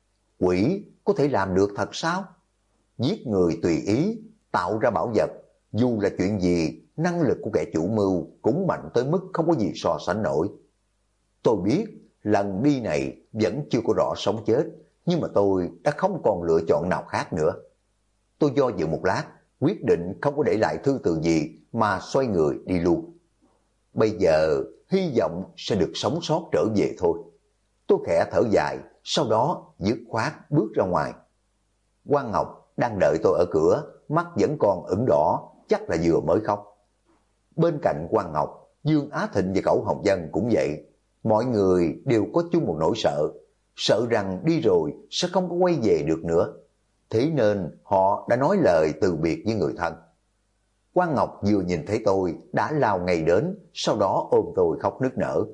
Quỷ có thể làm được thật sao? Giết người tùy ý, tạo ra bảo vật, dù là chuyện gì, năng lực của kẻ chủ mưu cũng mạnh tới mức không có gì so sánh nổi. Tôi biết lần đi này vẫn chưa có rõ sống chết, nhưng mà tôi đã không còn lựa chọn nào khác nữa. Tôi do dự một lát, quyết định không có để lại thư từ gì mà xoay người đi luôn. Bây giờ hy vọng sẽ được sống sót trở về thôi. Tôi khẽ thở dài, sau đó dứt khoát bước ra ngoài. Quang Ngọc đang đợi tôi ở cửa, mắt vẫn còn ửng đỏ, chắc là vừa mới khóc. Bên cạnh Quang Ngọc, Dương Á Thịnh và Cẩu Hồng Dân cũng vậy. Mọi người đều có chung một nỗi sợ, sợ rằng đi rồi sẽ không có quay về được nữa. Thế nên họ đã nói lời từ biệt với người thân. Quang Ngọc vừa nhìn thấy tôi đã lao ngay đến, sau đó ôm tôi khóc nức nở.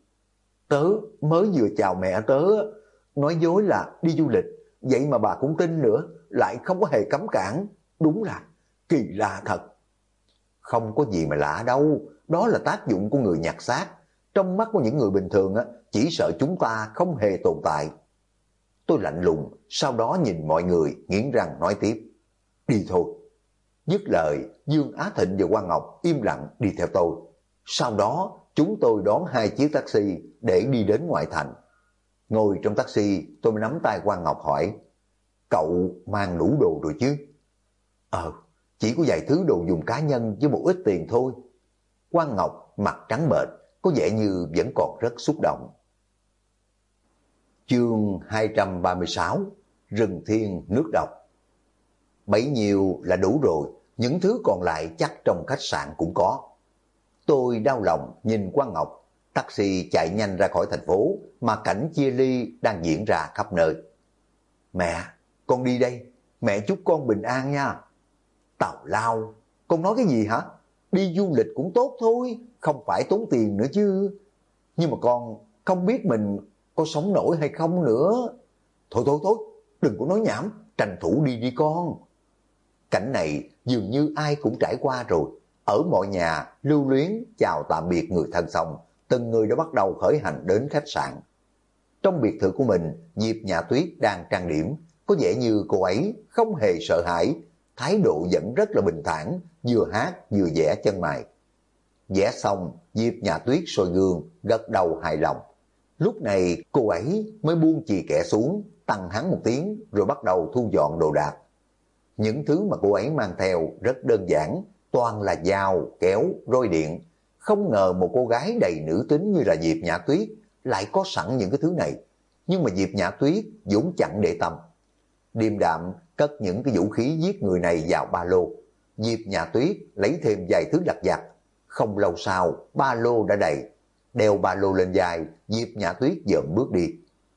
Tớ mới vừa chào mẹ tớ, nói dối là đi du lịch, vậy mà bà cũng tin nữa, lại không có hề cấm cản. Đúng là kỳ lạ thật. Không có gì mà lạ đâu, đó là tác dụng của người nhặt xác. Trong mắt của những người bình thường chỉ sợ chúng ta không hề tồn tại. Tôi lạnh lùng, sau đó nhìn mọi người, nghiến răng nói tiếp. Đi thôi. Dứt lời, Dương Á Thịnh và Quang Ngọc im lặng đi theo tôi. Sau đó, chúng tôi đón 2 chiếc taxi để đi đến ngoại thành. Ngồi trong taxi, tôi nắm tay Quang Ngọc hỏi. Cậu mang đủ đồ rồi chứ? Chỉ có vài thứ đồ dùng cá nhân với một ít tiền thôi. Quang Ngọc mặt trắng bệch, có vẻ như vẫn còn rất xúc động. Chương 236 Rừng Thiên Nước Độc. Bấy nhiêu là đủ rồi, những thứ còn lại chắc trong khách sạn cũng có. Tôi đau lòng nhìn Quang Ngọc, taxi chạy nhanh ra khỏi thành phố mà cảnh chia ly đang diễn ra khắp nơi. Mẹ, con đi đây, mẹ chúc con bình an nha. Tào lao, con nói cái gì hả? Đi du lịch cũng tốt thôi, không phải tốn tiền nữa chứ. Nhưng mà con không biết mình có sống nổi hay không nữa. Thôi, đừng có nói nhảm, tranh thủ đi đi con. Cảnh này dường như ai cũng trải qua rồi. Ở mọi nhà lưu luyến chào tạm biệt người thân xong, từng người đã bắt đầu khởi hành đến khách sạn. Trong biệt thự của mình, Diệp Nhã Tuyết đang trang điểm, có vẻ như cô ấy không hề sợ hãi, thái độ vẫn rất là bình thản, vừa hát vừa vẽ chân mày. Vẽ xong, Diệp Nhã Tuyết soi gương, gật đầu hài lòng. Lúc này cô ấy mới buông chì kẻ xuống, tăng hắn một tiếng rồi bắt đầu thu dọn đồ đạc. Những thứ mà cô ấy mang theo rất đơn giản, toàn là dao, kéo, roi điện. Không ngờ một cô gái đầy nữ tính như là Diệp Nhã Tuyết lại có sẵn những cái thứ này. Nhưng mà Diệp Nhã Tuyết vốn chẳng để tâm. Điềm đạm cất những cái vũ khí giết người này vào ba lô. Diệp Nhã Tuyết lấy thêm vài thứ lặt vặt. Không lâu sau, ba lô đã đầy. Đeo ba lô lên vai, Diệp Nhã Tuyết dợm bước đi.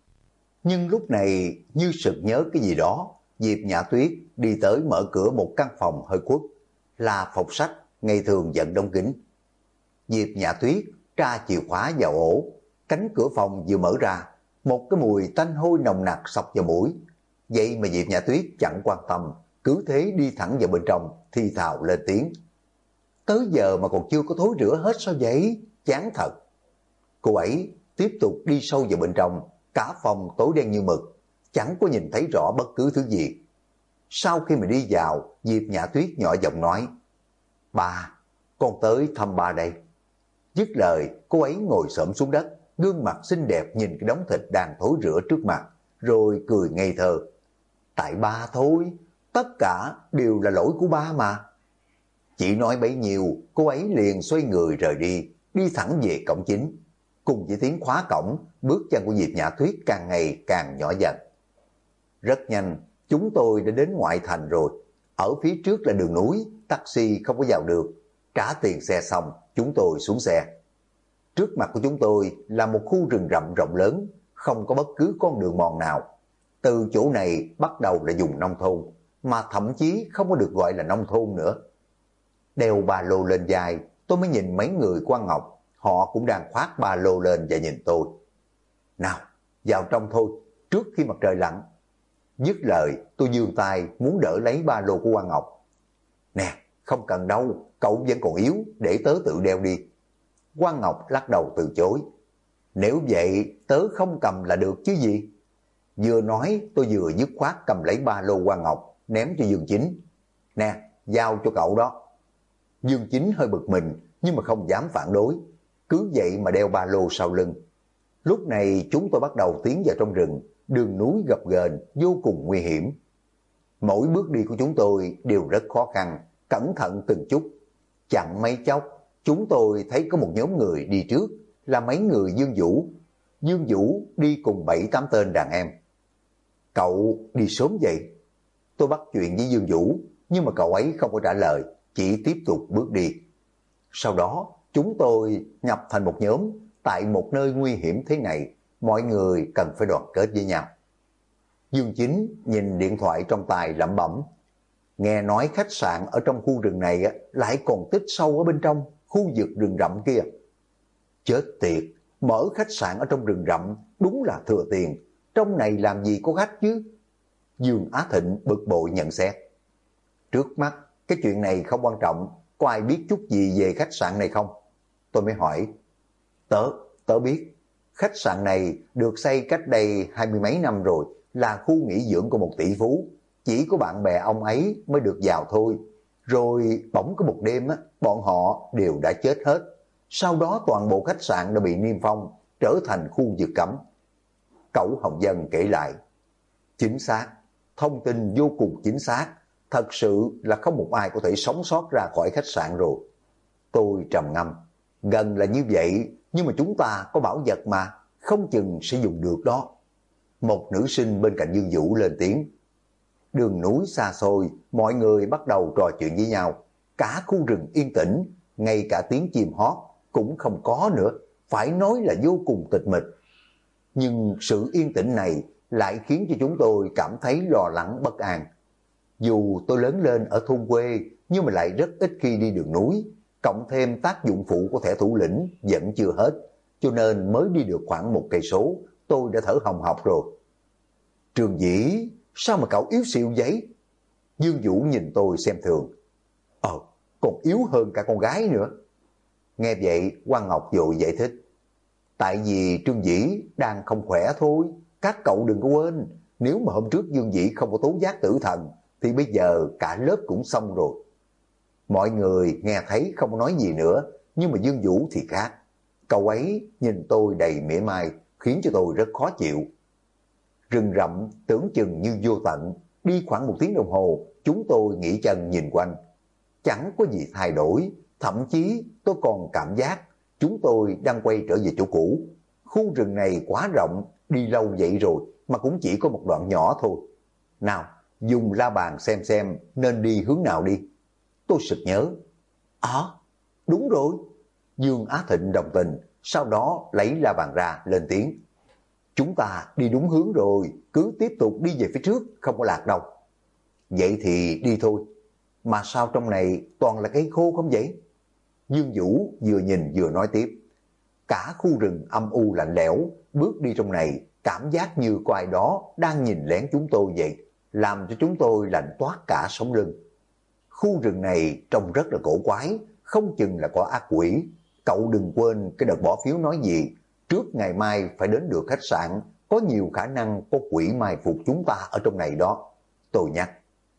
Nhưng lúc này như sực nhớ cái gì đó, Diệp Nhã Tuyết đi tới mở cửa một căn phòng hơi khuất, là phòng sách, ngày thường vẫn đóng kín. Diệp Nhã Tuyết tra chìa khóa vào ổ, cánh cửa phòng vừa mở ra, một cái mùi tanh hôi nồng nặc xộc vào mũi. Vậy mà Diệp Nhã Tuyết chẳng quan tâm, cứ thế đi thẳng vào bên trong, thì thào lên tiếng. Tới giờ mà còn chưa có thối rửa hết sao vậy? Chán thật. Cô ấy tiếp tục đi sâu vào bên trong, cả phòng tối đen như mực, chẳng có nhìn thấy rõ bất cứ thứ gì. Sau khi mà đi vào, Diệp Nhã Tuyết nhỏ giọng nói, ba, con tới thăm ba đây. Dứt lời, cô ấy ngồi xổm xuống đất, gương mặt xinh đẹp nhìn cái đống thịt đang thối rữa trước mặt, rồi cười ngây thơ. Tại ba thôi, tất cả đều là lỗi của ba mà. Chỉ nói bấy nhiêu, cô ấy liền xoay người rời đi, đi thẳng về cổng chính. Cùng với tiếng khóa cổng, bước chân của Diệp Nhã Tuyết càng ngày càng nhỏ dần. Rất nhanh, chúng tôi đã đến ngoại thành rồi. Ở phía trước là đường núi, taxi không có vào được. Trả tiền xe xong, chúng tôi xuống xe. Trước mặt của chúng tôi là một khu rừng rậm rộng lớn, không có bất cứ con đường mòn nào. Từ chỗ này bắt đầu là vùng nông thôn, mà thậm chí không có được gọi là nông thôn nữa. Đeo ba lô lên vai, tôi mới nhìn mấy người Quan Ngọc, họ cũng đang khoác ba lô lên và nhìn tôi. Nào, vào trong thôi, trước khi mặt trời lặn. Dứt lời, tôi giương tay muốn đỡ lấy ba lô của Quan Ngọc. Nè, không cần đâu, cậu vẫn còn yếu, để tớ tự đeo đi. Quan Ngọc lắc đầu từ chối. Nếu vậy, tớ không cầm là được chứ gì. Vừa nói, tôi vừa dứt khoát cầm lấy ba lô Quan Ngọc, ném cho Dương Chính. Nè, giao cho cậu đó. Dương Chính hơi bực mình, nhưng mà không dám phản đối. Cứ vậy mà đeo ba lô sau lưng. Lúc này chúng tôi bắt đầu tiến vào trong rừng, đường núi gập ghềnh, vô cùng nguy hiểm. Mỗi bước đi của chúng tôi đều rất khó khăn, cẩn thận từng chút. Chẳng mấy chốc, chúng tôi thấy có một nhóm người đi trước, là mấy người Dương Vũ. Dương Vũ đi cùng 7-8 tên đàn em. Cậu đi sớm vậy? Tôi bắt chuyện với Dương Vũ, nhưng mà cậu ấy không có trả lời, chỉ tiếp tục bước đi. Sau đó, chúng tôi nhập thành một nhóm, tại một nơi nguy hiểm thế này, mọi người cần phải đoàn kết với nhau. Dương Chính nhìn điện thoại trong tay lẩm bẩm. Nghe nói khách sạn ở trong khu rừng này lại còn tích sâu ở bên trong, khu vực rừng rậm kia. Chết tiệt, mở khách sạn ở trong rừng rậm, đúng là thừa tiền, trong này làm gì có khách chứ? Dương Á Thịnh bực bội nhận xét. Trước mắt, cái chuyện này không quan trọng, có ai biết chút gì về khách sạn này không? Tôi mới hỏi. Tớ biết. Khách sạn này được xây cách đây 20 mấy năm rồi, là khu nghỉ dưỡng của một tỷ phú. Chỉ có bạn bè ông ấy mới được vào thôi. Rồi bỗng có một đêm, bọn họ đều đã chết hết. Sau đó toàn bộ khách sạn đã bị niêm phong, trở thành khu vực cấm. Cẩu Hồng Dân kể lại. Chính xác, thông tin vô cùng chính xác. Thật sự là không một ai có thể sống sót ra khỏi khách sạn rồi. Tôi trầm ngâm. Gần là như vậy, nhưng mà chúng ta có bảo vật mà, không chừng sẽ dùng được đó. Một nữ sinh bên cạnh Dương Vũ lên tiếng. Đường núi xa xôi, mọi người bắt đầu trò chuyện với nhau. Cả khu rừng yên tĩnh, ngay cả tiếng chim hót cũng không có nữa, phải nói là vô cùng tịch mịch. Nhưng sự yên tĩnh này lại khiến cho chúng tôi cảm thấy lo lắng bất an. Dù tôi lớn lên ở thôn quê, nhưng mà lại rất ít khi đi đường núi, cộng thêm tác dụng phụ của thẻ thủ lĩnh vẫn chưa hết, cho nên mới đi được khoảng 1 cây số, tôi đã thở hồng hộc rồi. Trường Dĩ, sao mà cậu yếu xìu vậy? Dương Vũ nhìn tôi xem thường. Còn yếu hơn cả con gái nữa. Nghe vậy, Quang Ngọc vội giải thích. Tại vì Trương Dĩ đang không khỏe thôi, các cậu đừng có quên, nếu mà hôm trước Dương Dĩ không có tố giác tử thần, thì bây giờ cả lớp cũng xong rồi. Mọi người nghe thấy không nói gì nữa, nhưng mà Dương Vũ thì khác. Cậu ấy nhìn tôi đầy mỉa mai, khiến cho tôi rất khó chịu. Rừng rậm tưởng chừng như vô tận, đi khoảng 1 tiếng đồng hồ, chúng tôi nghỉ chân nhìn quanh. Chẳng có gì thay đổi, Thậm chí tôi còn cảm giác chúng tôi đang quay trở về chỗ cũ. Khu rừng này quá rộng, đi lâu vậy rồi mà cũng chỉ có một đoạn nhỏ thôi. Nào, dùng la bàn xem nên đi hướng nào đi. Tôi sực nhớ. Đúng rồi. Dương Á Thịnh đồng tình, sau đó lấy la bàn ra lên tiếng. Chúng ta đi đúng hướng rồi, cứ tiếp tục đi về phía trước, không có lạc đâu. Vậy thì đi thôi. Mà sao trong này toàn là cây khô không vậy? Dương Vũ vừa nhìn vừa nói tiếp. Cả khu rừng âm u lạnh lẽo, bước đi trong này, cảm giác như có ai đó đang nhìn lén chúng tôi vậy, làm cho chúng tôi lạnh toát cả sống lưng. Khu rừng này trông rất là cổ quái, không chừng là có ác quỷ. Cậu đừng quên cái đợt bỏ phiếu nói gì, trước ngày mai phải đến được khách sạn, có nhiều khả năng có quỷ mai phục chúng ta ở trong này đó. Tôi nhắc.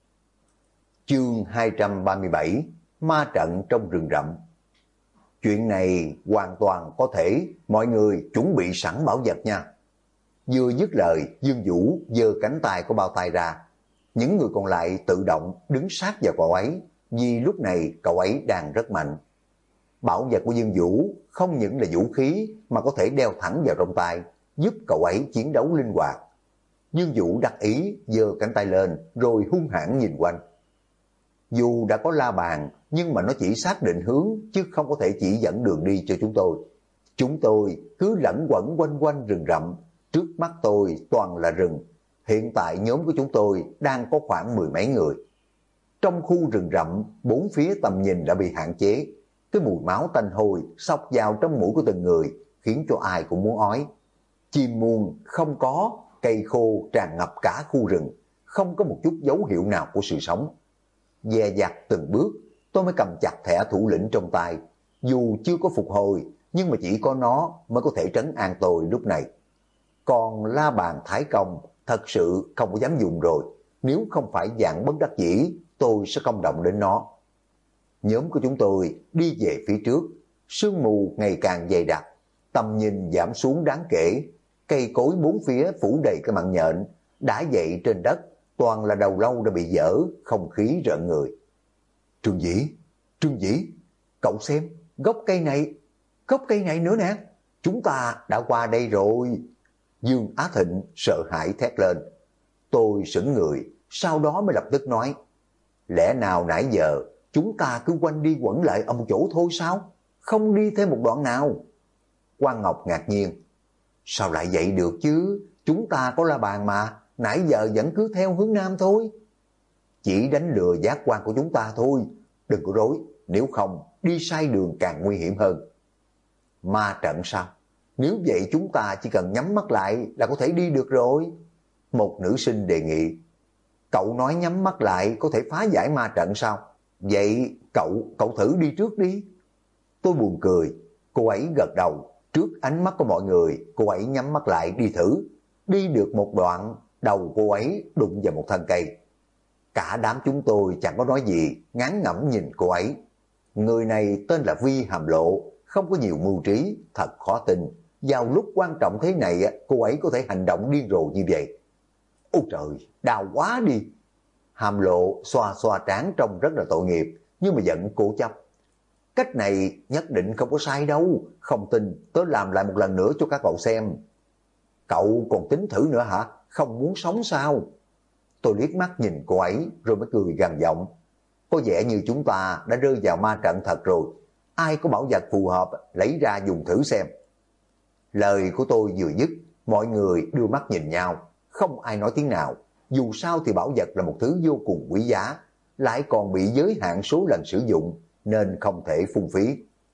Chương 237, ma trận trong rừng rậm. Chuyện này hoàn toàn có thể mọi người chuẩn bị sẵn bảo vật nha. Vừa dứt lời, Dương Vũ giơ cánh tay của bao tay ra. Những người còn lại tự động đứng sát vào cậu ấy, vì lúc này cậu ấy đang rất mạnh. Bảo vật của Dương Vũ không những là vũ khí mà có thể đeo thẳng vào trong tay, giúp cậu ấy chiến đấu linh hoạt. Dương Vũ đắc ý giơ cánh tay lên rồi hung hãn nhìn quanh. Dù đã có la bàn nhưng mà nó chỉ xác định hướng chứ không có thể chỉ dẫn đường đi cho chúng tôi. Chúng tôi cứ lẩn quẩn quanh quanh rừng rậm, trước mắt tôi toàn là rừng. Hiện tại nhóm của chúng tôi đang có khoảng 10 mấy người. Trong khu rừng rậm, bốn phía tầm nhìn đã bị hạn chế. Cái mùi máu tanh hôi xộc vào trong mũi của từng người khiến cho ai cũng muốn ói. Chim muông không có, cây khô tràn ngập cả khu rừng, không có một chút dấu hiệu nào của sự sống. Dè dặt từng bước, tôi mới cầm chặt thẻ thủ lĩnh trong tay. Dù chưa có phục hồi, nhưng mà chỉ có nó mới có thể trấn an tôi lúc này. Còn la bàn thái công thật sự không có dám dùng rồi. Nếu không phải dạng bất đắc dĩ, tôi sẽ không động đến nó. Nhóm của chúng tôi đi về phía trước, sương mù ngày càng dày đặc, tầm nhìn giảm xuống đáng kể, cây cối bốn phía phủ đầy cái mặn nhện, đã dậy trên đất, toàn là đầu lâu đã bị dở, không khí rợn người. Trương Dĩ, cậu xem, gốc cây này nữa nè, chúng ta đã qua đây rồi. Dương Á Thịnh sợ hãi thét lên. Tôi sững người, sau đó mới lập tức nói, lẽ nào nãy giờ chúng ta cứ quanh đi quẩn lại ở một chỗ thôi sao? Không đi thêm một đoạn nào? Quang Ngọc ngạc nhiên. Sao lại vậy được chứ? Chúng ta có la bàn mà, nãy giờ vẫn cứ theo hướng nam thôi. Chỉ đánh lừa giác quan của chúng ta thôi, đừng có rối, nếu không đi sai đường càng nguy hiểm hơn. Ma trận sao? Nếu vậy chúng ta chỉ cần nhắm mắt lại là có thể đi được rồi. Một nữ sinh đề nghị. Cậu nói nhắm mắt lại có thể phá giải ma trận sao? Vậy cậu thử đi trước đi. Tôi buồn cười, cô ấy gật đầu. Trước ánh mắt của mọi người, cô ấy nhắm mắt lại đi thử. Đi được một đoạn, đầu cô ấy đụng vào một thân cây. Cả đám chúng tôi chẳng có nói gì, ngán ngẩm nhìn cô ấy. Người này tên là Vi Hàm Lộ, không có nhiều mưu trí, thật khó tin. Vào lúc quan trọng thế này, cô ấy có thể hành động điên rồ như vậy. Ôi trời, đau quá đi. Hàm Lộ xoa xoa trán trông rất là tội nghiệp, nhưng mà giận cố chấp. Cách này nhất định không có sai đâu, không tin tớ làm lại một lần nữa cho các cậu xem. Cậu còn tính thử nữa hả? Không muốn sống sao? Tôi liếc mắt nhìn cô ấy rồi mới cười gằn giọng. Có vẻ như chúng ta đã rơi vào ma trận thật rồi. Ai có bảo vật phù hợp lấy ra dùng thử xem. Lời của tôi vừa dứt, mọi người đưa mắt nhìn nhau, không ai nói tiếng nào. Dù sao thì bảo vật là một thứ vô cùng quý giá, lại còn bị giới hạn số lần sử dụng, nên không thể phung phí.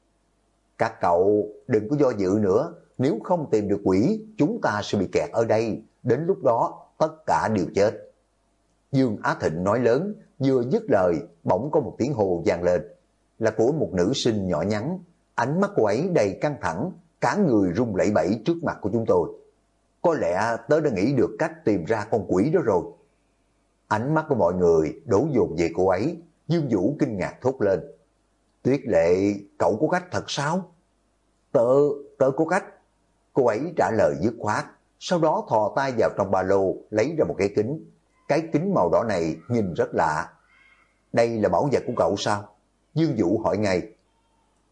Các cậu đừng có do dự nữa, nếu không tìm được quỷ, chúng ta sẽ bị kẹt ở đây, đến lúc đó tất cả đều chết. Dương Á Thịnh nói lớn, vừa dứt lời, bỗng có một tiếng hồ vang lên, là của một nữ sinh nhỏ nhắn, ánh mắt cô ấy đầy căng thẳng, cả người run lẩy bẩy trước mặt của chúng tôi. Có lẽ tớ đã nghĩ được cách tìm ra con quỷ đó rồi. Ánh mắt của mọi người đổ dồn về cô ấy, Dương Vũ kinh ngạc thốt lên. Tuyết Lệ, cậu có cách thật sao? Tớ có cách. Cô ấy trả lời dứt khoát, sau đó thò tay vào trong ba lô, lấy ra một cái kính. Cái kính màu đỏ này nhìn rất lạ. Đây là bảo vật của cậu sao? Dương Vũ hỏi ngay.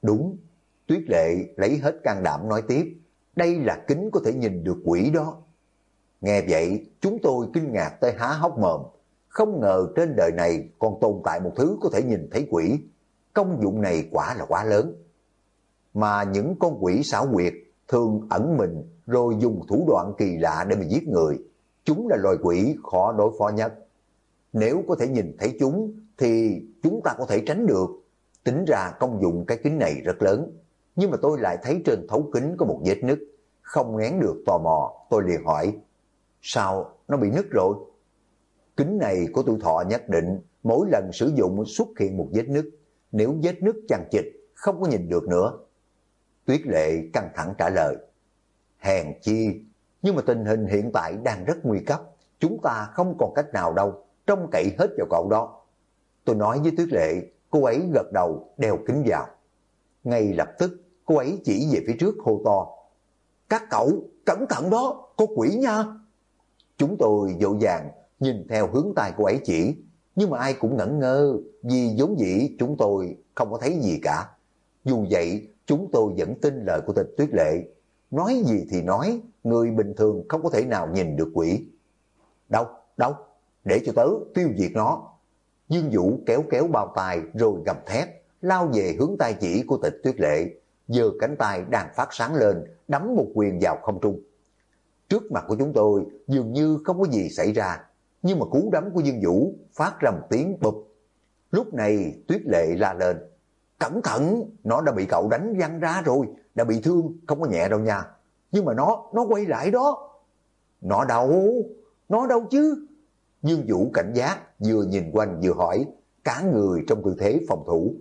Đúng, Tuyết Lệ lấy hết can đảm nói tiếp, đây là kính có thể nhìn được quỷ đó. Nghe vậy, chúng tôi kinh ngạc tới há hốc mồm, không ngờ trên đời này còn tồn tại một thứ có thể nhìn thấy quỷ. Công dụng này quả là quá lớn. Mà những con quỷ xảo quyệt thường ẩn mình rồi dùng thủ đoạn kỳ lạ để mà giết người. Chúng là loài quỷ khó đối phó nhất. Nếu có thể nhìn thấy chúng thì chúng ta có thể tránh được. Tính ra công dụng cái kính này rất lớn. Nhưng mà tôi lại thấy trên thấu kính có một vết nứt. Không nén được tò mò, tôi liền hỏi, sao nó bị nứt rồi? Kính này của tuổi thọ nhất định, mỗi lần sử dụng xuất hiện một vết nứt. Nếu vết nứt chằng chịt, không có nhìn được nữa. Tuyết Lệ căng thẳng trả lời, hèn chi, nhưng mà tình hình hiện tại đang rất nguy cấp, chúng ta không còn cách nào đâu, trông cậy hết vào cậu đó. Tôi nói với Tuyết Lệ, cô ấy gật đầu đeo kính vào. Ngay lập tức, cô ấy chỉ về phía trước hô to, các cậu, cẩn thận đó, có quỷ nha. Chúng tôi vội vàng nhìn theo hướng tay cô ấy chỉ, nhưng mà ai cũng ngẩn ngơ, vì vốn dĩ chúng tôi không có thấy gì cả. Dù vậy, chúng tôi vẫn tin lời của Tịch Tuyết Lệ. Nói gì thì nói, người bình thường không có thể nào nhìn được quỷ. Đâu, đâu, để cho tớ tiêu diệt nó. Dương Vũ kéo kéo bao tay rồi gầm thét, lao về hướng tay chỉ của Tịch Tuyết Lệ, giơ cánh tay đang phát sáng lên, đấm một quyền vào không trung. Trước mặt của chúng tôi dường như không có gì xảy ra, nhưng mà cú đấm của Dương Vũ phát ra một tiếng bụp. Lúc này Tuyết Lệ la lên, cẩn thận, nó đã bị cậu đánh văng ra rồi, đã bị thương, không có nhẹ đâu nha. Nhưng mà nó quay lại đó. Nó đâu chứ? Dương Vũ cảnh giác, vừa nhìn quanh vừa hỏi, cả người trong tư thế phòng thủ.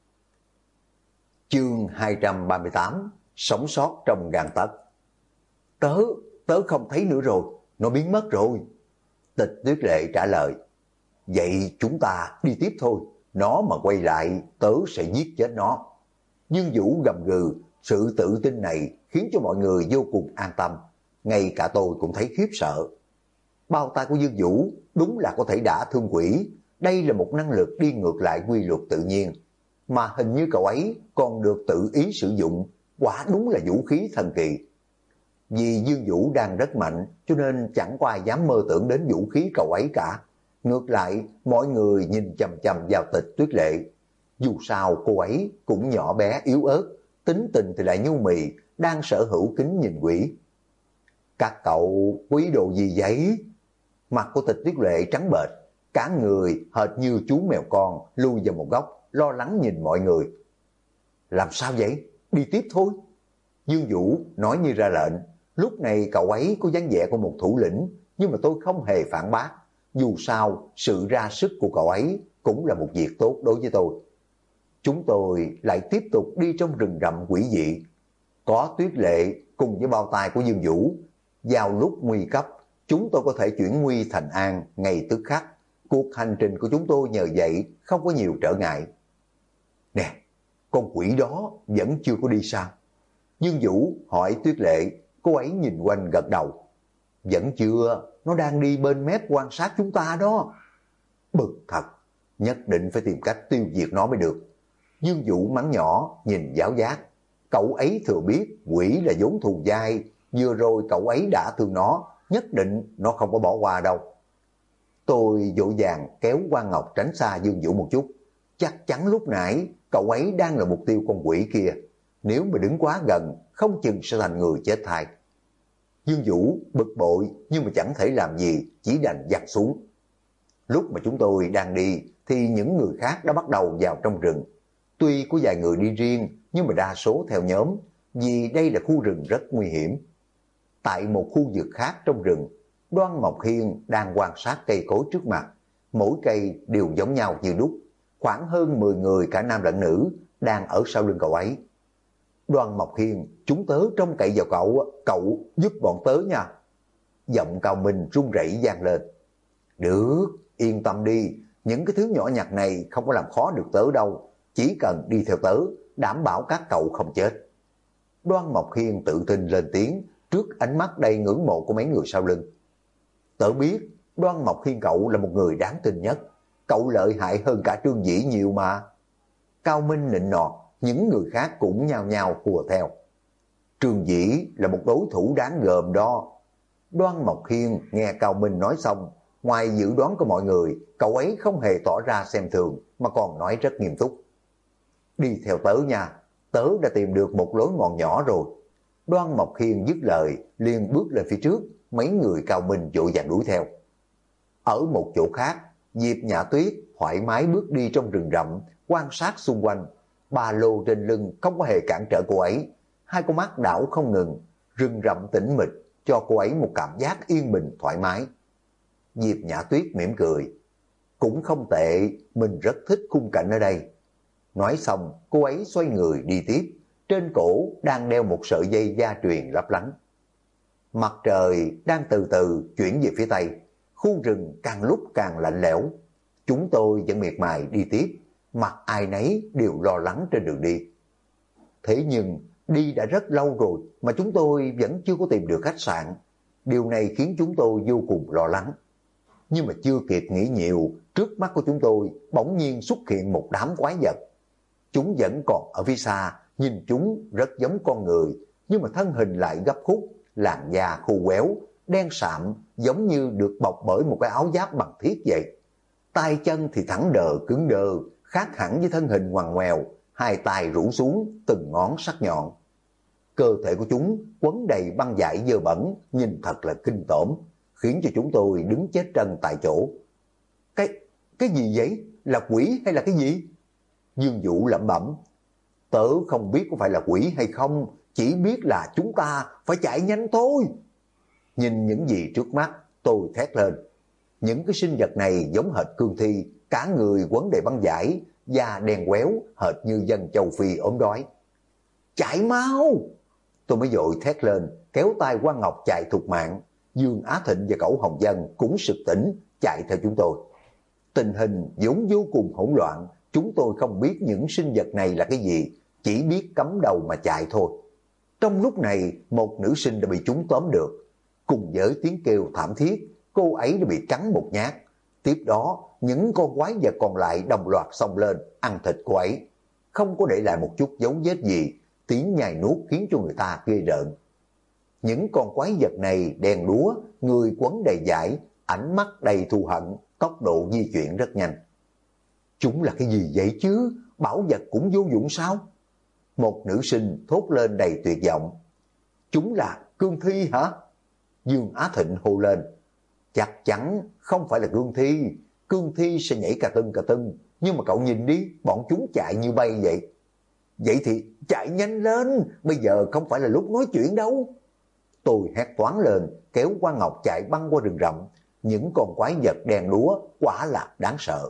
Chương 238, sống sót trong gang tấc. Tớ không thấy nữa rồi, nó biến mất rồi. Tịch Tuyết Lệ trả lời, vậy chúng ta đi tiếp thôi, nó mà quay lại tớ sẽ giết chết nó. Dương Vũ gầm gừ, sự tự tin này khiến cho mọi người vô cùng an tâm, ngay cả tôi cũng thấy khiếp sợ. Bao tay của Dương Vũ đúng là có thể đả thương quỷ, đây là một năng lực đi ngược lại quy luật tự nhiên, mà hình như cậu ấy còn được tự ý sử dụng, quả đúng là vũ khí thần kỳ. Vì Dương Vũ đang rất mạnh cho nên chẳng có ai dám mơ tưởng đến vũ khí cậu ấy cả. Ngược lại, mọi người nhìn chằm chằm vào Tịch Tuyết Lệ. Dù sao cô ấy cũng nhỏ bé yếu ớt, tính tình thì lại nhu mì, đang sở hữu kính nhìn quỷ. Các cậu quý đồ gì vậy? Mặt của Tịch Tuyết Lệ trắng bệch, cả người hệt như chú mèo con lui vào một góc, lo lắng nhìn mọi người. Làm sao vậy? Đi tiếp thôi. Dương Vũ nói như ra lệnh. Lúc này cậu ấy có dáng vẻ của một thủ lĩnh, nhưng mà tôi không hề phản bác. Dù sao, sự ra sức của cậu ấy cũng là một việc tốt đối với tôi. Chúng tôi lại tiếp tục đi trong rừng rậm quỷ dị. Có Tuyết Lệ cùng với bao tay của Dương Vũ. Vào lúc nguy cấp, chúng tôi có thể chuyển nguy thành an ngay tức khắc. Cuộc hành trình của chúng tôi nhờ vậy không có nhiều trở ngại. Nè, con quỷ đó vẫn chưa có đi sao? Dương Vũ hỏi Tuyết Lệ, cô ấy nhìn quanh gật đầu. Vẫn chưa, nó đang đi bên mép quan sát chúng ta đó. Bực thật, nhất định phải tìm cách tiêu diệt nó mới được. Dương Vũ mắng nhỏ, nhìn Giáo Giác. Cậu ấy thừa biết quỷ là vốn thù dai, vừa rồi cậu ấy đã thương nó, nhất định nó không có bỏ qua đâu. Tôi vội vàng kéo Quan Ngọc tránh xa Dương Vũ một chút. Chắc chắn lúc nãy cậu ấy đang là mục tiêu con quỷ kia. Nếu mà đứng quá gần, không chừng sẽ thành người chết thai. Dương Vũ bực bội nhưng mà chẳng thể làm gì, chỉ đành giặt xuống. Lúc mà chúng tôi đang đi thì những người khác đã bắt đầu vào trong rừng. Tuy có vài người đi riêng nhưng mà đa số theo nhóm, vì đây là khu rừng rất nguy hiểm. Tại một khu vực khác trong rừng, Đoan Mộc Hiên đang quan sát cây cối trước mặt. Mỗi cây đều giống nhau như đúc. Khoảng hơn 10 người cả nam lẫn nữ đang ở sau lưng cậu ấy. Đoan Mộc Hiên, chúng tớ trông cậy vào cậu giúp bọn tớ nha. Giọng Cao Minh run rẩy vang lên. Được, yên tâm đi, những cái thứ nhỏ nhặt này không có làm khó được tớ đâu. Chỉ cần đi theo tớ, đảm bảo các cậu không chết. Đoan Mộc Hiên tự tin lên tiếng trước ánh mắt đầy ngưỡng mộ của mấy người sau lưng. Tớ biết Đoan Mộc Hiên cậu là một người đáng tin nhất. Cậu lợi hại hơn cả Trương Dĩ nhiều mà. Cao Minh nịnh nọt, những người khác cũng nhao nhao hùa theo. Trương Dĩ là một đối thủ đáng gờm đó. Đoan Mộc Hiên nghe Cao Minh nói xong, ngoài dự đoán của mọi người, cậu ấy không hề tỏ ra xem thường mà còn nói rất nghiêm túc. Đi theo tớ nha, tớ đã tìm được một lối mòn nhỏ rồi. Đoan Mộc Hiên dứt lời, liền bước lên phía trước, mấy người Cao Minh vội vàng đuổi theo. Ở một chỗ khác, Diệp Nhã Tuyết thoải mái bước đi trong rừng rậm, quan sát xung quanh. Ba lô trên lưng không có hề cản trở cô ấy, hai con mắt đảo không ngừng, rừng rậm tĩnh mịch cho cô ấy một cảm giác yên bình thoải mái. Diệp Nhã Tuyết mỉm cười. Cũng không tệ, mình rất thích khung cảnh ở đây. Nói xong, cô ấy xoay người đi tiếp, trên cổ đang đeo một sợi dây gia truyền lấp lánh. Mặt trời đang từ từ chuyển về phía tây, khu rừng càng lúc càng lạnh lẽo. Chúng tôi vẫn miệt mài đi tiếp, mặt ai nấy đều lo lắng trên đường đi. Thế nhưng, đi đã rất lâu rồi mà chúng tôi vẫn chưa có tìm được khách sạn. Điều này khiến chúng tôi vô cùng lo lắng. Nhưng mà chưa kịp nghĩ nhiều, trước mắt của chúng tôi bỗng nhiên xuất hiện một đám quái vật. Chúng vẫn còn ở phía xa, nhìn chúng rất giống con người, nhưng mà thân hình lại gấp khúc, làn da khô quéo, đen sạm, giống như được bọc bởi một cái áo giáp bằng thiết vậy. Tay chân thì thẳng đờ cứng đờ, khác hẳn với thân hình ngoằn ngoèo, hai tay rũ xuống, từng ngón sắc nhọn. Cơ thể của chúng quấn đầy băng vải dơ bẩn, nhìn thật là kinh tởm, khiến cho chúng tôi đứng chết chân tại chỗ. Cái gì vậy? Là quỷ hay là cái gì? Dương Vũ lẩm bẩm. Tớ không biết có phải là quỷ hay không, chỉ biết là chúng ta phải chạy nhanh thôi. Nhìn những gì trước mắt, tôi thét lên. Những cái sinh vật này giống hệt cương thi, cả người quấn đầy băng vải, da đen quéo, hệt như dân châu Phi ốm đói. Chạy mau! Tôi mới vội thét lên, kéo tay Quang Ngọc chạy thục mạng. Dương Á Thịnh và cậu Hồng Dân cũng sực tỉnh, chạy theo chúng tôi. Tình hình vốn vô cùng hỗn loạn, chúng tôi không biết những sinh vật này là cái gì, chỉ biết cắm đầu mà chạy thôi. Trong lúc này, một nữ sinh đã bị chúng tóm được. Cùng với tiếng kêu thảm thiết, cô ấy đã bị cắn một nhát. Tiếp đó, những con quái vật còn lại đồng loạt xông lên, ăn thịt cô ấy. Không có để lại một chút dấu vết gì, tiếng nhai nuốt khiến cho người ta ghê rợn. Những con quái vật này đen đúa, người quấn đầy vải, ánh mắt đầy thù hận, tốc độ di chuyển rất nhanh. Chúng là cái gì vậy chứ? Bảo vật cũng vô dụng sao? Một nữ sinh thốt lên đầy tuyệt vọng. Chúng là cương thi hả? Dương Á Thịnh hô lên. Chắc chắn không phải là cương thi sẽ nhảy cà tưng, nhưng mà cậu nhìn đi, bọn chúng chạy như bay vậy. Vậy thì chạy nhanh lên, bây giờ không phải là lúc nói chuyện đâu. Tôi hét toáng lên, kéo Quang Ngọc chạy băng qua rừng rậm. Những con quái vật đen đúa quả là đáng sợ.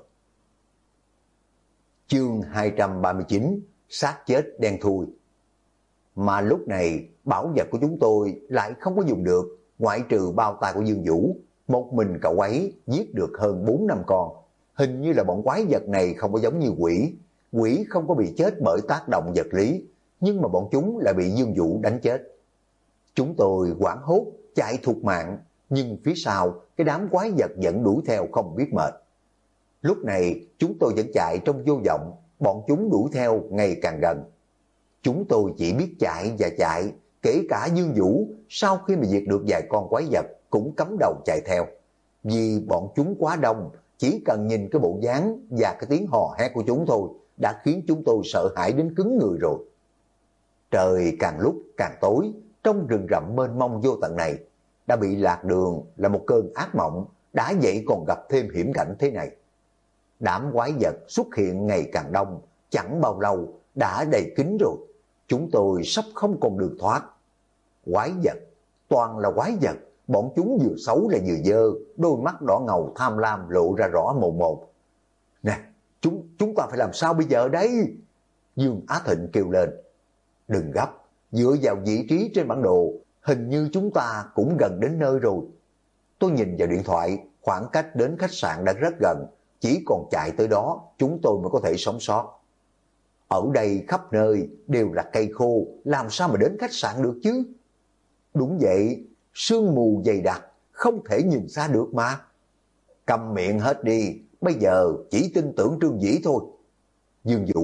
Chương 239, xác chết đen thui. Mà lúc này, bảo vật của chúng tôi lại không có dùng được, ngoại trừ bao tay của Dương Vũ. Một mình cậu ấy giết được hơn 4-5 con. Hình như là bọn quái vật này không có giống như quỷ. Quỷ không có bị chết bởi tác động vật lý, nhưng mà bọn chúng lại bị Dương Vũ đánh chết. Chúng tôi hoảng hốt, chạy thục mạng, nhưng phía sau, cái đám quái vật vẫn đuổi theo không biết mệt. Lúc này, chúng tôi vẫn chạy trong vô vọng, bọn chúng đuổi theo ngày càng gần. Chúng tôi chỉ biết chạy và chạy, kể cả Dương Vũ, sau khi mà diệt được vài con quái vật, cũng cắm đầu chạy theo. Vì bọn chúng quá đông, chỉ cần nhìn cái bộ dáng và cái tiếng hò hét của chúng thôi, đã khiến chúng tôi sợ hãi đến cứng người rồi. Trời càng lúc càng tối, trong rừng rậm mênh mông vô tận này, đã bị lạc đường là một cơn ác mộng, đã vậy còn gặp thêm hiểm cảnh thế này. Đám quái vật xuất hiện ngày càng đông, chẳng bao lâu đã đầy kín rồi, chúng tôi sắp không còn đường thoát. Quái vật, toàn là quái vật, bọn chúng vừa xấu lại vừa dơ, đôi mắt đỏ ngầu tham lam lộ ra rõ mồn một. Nè, chúng ta phải làm sao bây giờ đây? Dương Á Thịnh kêu lên. Đừng gấp, dựa vào vị trí trên bản đồ, hình như chúng ta cũng gần đến nơi rồi. Tôi nhìn vào điện thoại, khoảng cách đến khách sạn đã rất gần, chỉ còn chạy tới đó chúng tôi mới có thể sống sót. Ở đây khắp nơi đều là cây khô, làm sao mà đến khách sạn được chứ? Đúng vậy, sương mù dày đặc, không thể nhìn xa được mà. Câm miệng hết đi, bây giờ chỉ tin tưởng Trương Dĩ thôi. Dương Vũ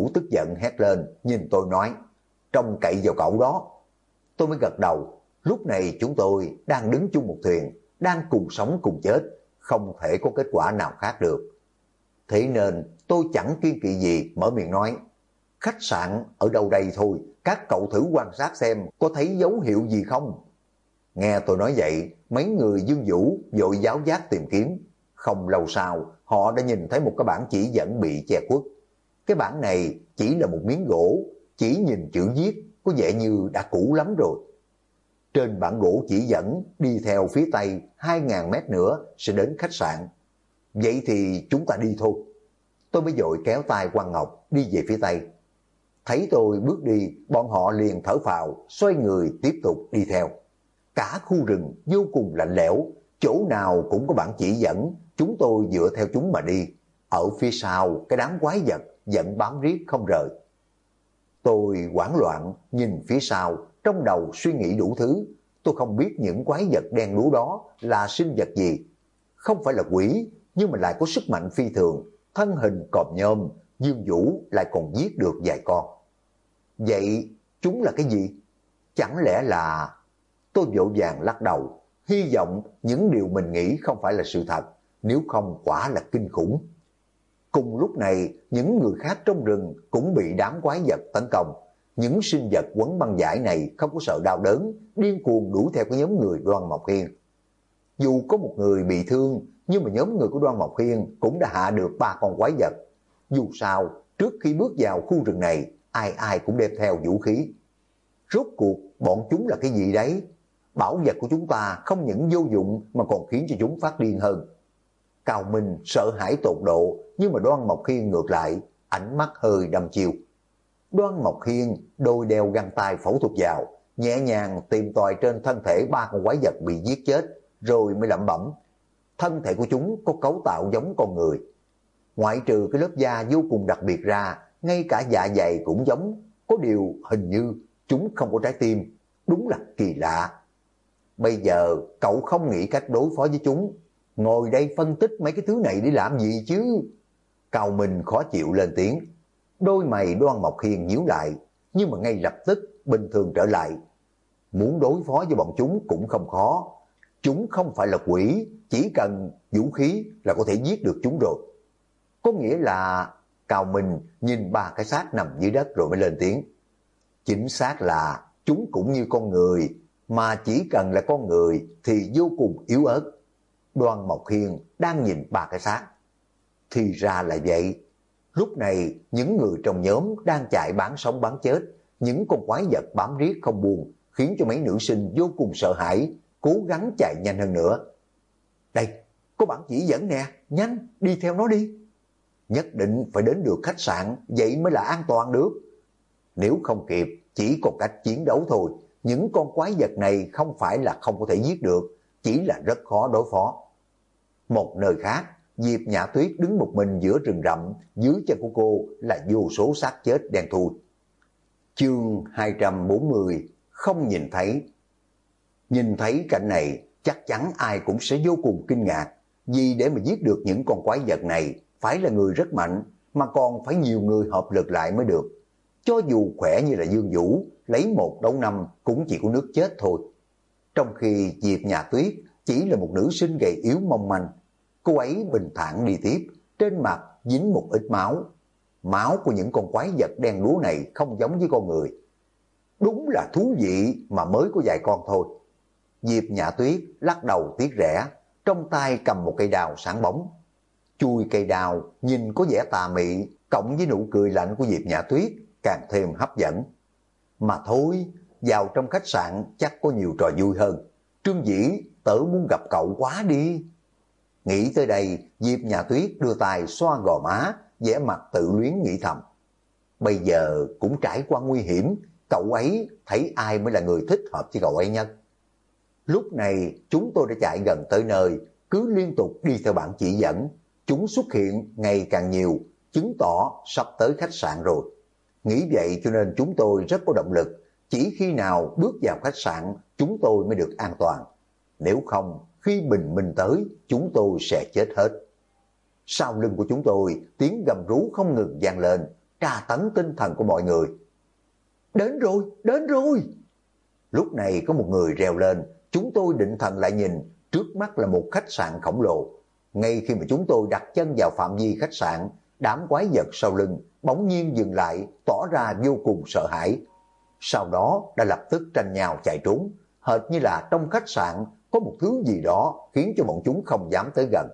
tức giận hét lên, nhìn tôi nói, trông cậy vào cậu đó. Tôi mới gật đầu, lúc này chúng tôi đang đứng chung một thuyền, đang cùng sống cùng chết, không thể có kết quả nào khác được. Thế nên tôi chẳng kiên kỵ gì mở miệng nói, khách sạn ở đâu đây thôi, các cậu thử quan sát xem có thấy dấu hiệu gì không. Nghe tôi nói vậy, mấy người Dương Vũ vội giáo giác tìm kiếm. Không lâu sau, họ đã nhìn thấy một cái bảng chỉ dẫn bị che khuất. Cái bảng này chỉ là một miếng gỗ, chỉ nhìn chữ viết có vẻ như đã cũ lắm rồi. Trên bảng gỗ chỉ dẫn đi theo phía tây 2.000 mét nữa sẽ đến khách sạn. Vậy thì chúng ta đi thôi. Tôi mới vội kéo tay Quang Ngọc đi về phía tây. Thấy tôi bước đi, bọn họ liền thở phào, xoay người tiếp tục đi theo. Cả khu rừng vô cùng lạnh lẽo, chỗ nào cũng có bảng chỉ dẫn, chúng tôi dựa theo chúng mà đi. Ở phía sau, cái đám quái vật vẫn bám riết không rời. Tôi hoảng loạn, nhìn phía sau, trong đầu suy nghĩ đủ thứ. Tôi không biết những quái vật đen đúa đó là sinh vật gì. Không phải là quỷ, nhưng mà lại có sức mạnh phi thường, thân hình còm nhôm, Dương Vũ lại còn giết được vài con. Vậy chúng là cái gì? Chẳng lẽ là... Tôi vội vàng lắc đầu, hy vọng những điều mình nghĩ không phải là sự thật, nếu không quả là kinh khủng. Cùng lúc này, những người khác trong rừng cũng bị đám quái vật tấn công. Những sinh vật quấn băng vải này không có sợ đau đớn, điên cuồng đuổi theo cái nhóm người Đoan Mộc Hiên. Dù có một người bị thương, nhưng mà nhóm người của Đoan Mộc Hiên cũng đã hạ được 3 con quái vật. Dù sao, trước khi bước vào khu rừng này, ai ai cũng đem theo vũ khí. Rốt cuộc, bọn chúng là cái gì đấy? Bảo vật của chúng ta không những vô dụng mà còn khiến cho chúng phát điên hơn. Cao Minh sợ hãi tột độ, nhưng mà Đoan Mộc Hiên ngược lại, ánh mắt hơi đăm chiêu. Đoan Mộc Hiên đôi đeo găng tay phẫu thuật vào, nhẹ nhàng tìm tòi trên thân thể 3 con quái vật bị giết chết, rồi mới lẩm bẩm. Thân thể của chúng có cấu tạo giống con người. Ngoại trừ cái lớp da vô cùng đặc biệt ra, ngay cả dạ dày cũng giống, có điều hình như chúng không có trái tim, đúng là kỳ lạ. Bây giờ cậu không nghĩ cách đối phó với chúng, ngồi đây phân tích mấy cái thứ này để làm gì chứ? Cao Minh khó chịu lên tiếng. Đôi mày Đoan Mộc Hiên nhíu lại, nhưng mà ngay lập tức bình thường trở lại. Muốn đối phó với bọn chúng cũng không khó. Chúng không phải là quỷ, chỉ cần vũ khí là có thể giết được chúng rồi. Có nghĩa là... Cao Minh nhìn 3 cái xác nằm dưới đất rồi mới lên tiếng. Chính xác là chúng cũng như con người, mà chỉ cần là con người thì vô cùng yếu ớt. Đoan Mộc Hiên đang nhìn 3 cái xác. Thì ra là vậy. Lúc này những người trong nhóm đang chạy bán sống bán chết, những con quái vật bám riết không buông, khiến cho mấy nữ sinh vô cùng sợ hãi, cố gắng chạy nhanh hơn nữa. Đây, có bản chỉ dẫn nè, nhanh, đi theo nó đi. Nhất định phải đến được khách sạn, vậy mới là an toàn được. Nếu không kịp, chỉ còn cách chiến đấu thôi. Những con quái vật này không phải là không có thể giết được, chỉ là rất khó đối phó. Một nơi khác, Diệp Nhã Tuyết đứng một mình giữa rừng rậm, dưới chân của cô là vô số xác chết đen thui. Chương 240, không nhìn thấy. Nhìn thấy cảnh này, chắc chắn ai cũng sẽ vô cùng kinh ngạc, vì để mà giết được những con quái vật này, phải là người rất mạnh, mà còn phải nhiều người hợp lực lại mới được. Cho dù khỏe như là Dương Vũ, lấy 1 đấu 5 cũng chỉ có nước chết thôi. Trong khi Diệp Nhã Tuyết chỉ là một nữ sinh gầy yếu mong manh, cô ấy bình thản đi tiếp, trên mặt dính một ít máu. Máu của những con quái vật đen đúa này không giống với con người. Đúng là thú vị mà mới có vài con thôi. Diệp Nhã Tuyết lắc đầu tiếc rẻ, trong tay cầm một cây đào sáng bóng. Chui cây đào nhìn có vẻ tà mị, cộng với nụ cười lạnh của Diệp Nhã Tuyết càng thêm hấp dẫn. Mà thôi, vào trong khách sạn chắc có nhiều trò vui hơn. Trương Dĩ, tớ muốn gặp cậu quá đi. Nghĩ tới đây, Diệp Nhã Tuyết đưa tay xoa gò má, vẻ mặt tự luyến nghĩ thầm. Bây giờ cũng trải qua nguy hiểm, cậu ấy thấy ai mới là người thích hợp với cậu ấy nhất. Lúc này chúng tôi đã chạy gần tới nơi, cứ liên tục đi theo bản chỉ dẫn. Chúng xuất hiện ngày càng nhiều, chứng tỏ sắp tới khách sạn rồi. Nghĩ vậy cho nên chúng tôi rất có động lực, chỉ khi nào bước vào khách sạn chúng tôi mới được an toàn. Nếu không, khi bình minh tới, chúng tôi sẽ chết hết. Sau lưng của chúng tôi, tiếng gầm rú không ngừng vang lên. tra tấn tinh thần của mọi người. Đến rồi, đến rồi! Lúc này có một người reo lên, chúng tôi định thần lại nhìn, trước mắt là một khách sạn khổng lồ. Ngay khi mà chúng tôi đặt chân vào phạm vi khách sạn, đám quái vật sau lưng bỗng nhiên dừng lại, tỏ ra vô cùng sợ hãi. Sau đó đã lập tức tranh nhau chạy trốn, hệt như là trong khách sạn có một thứ gì đó khiến cho bọn chúng không dám tới gần.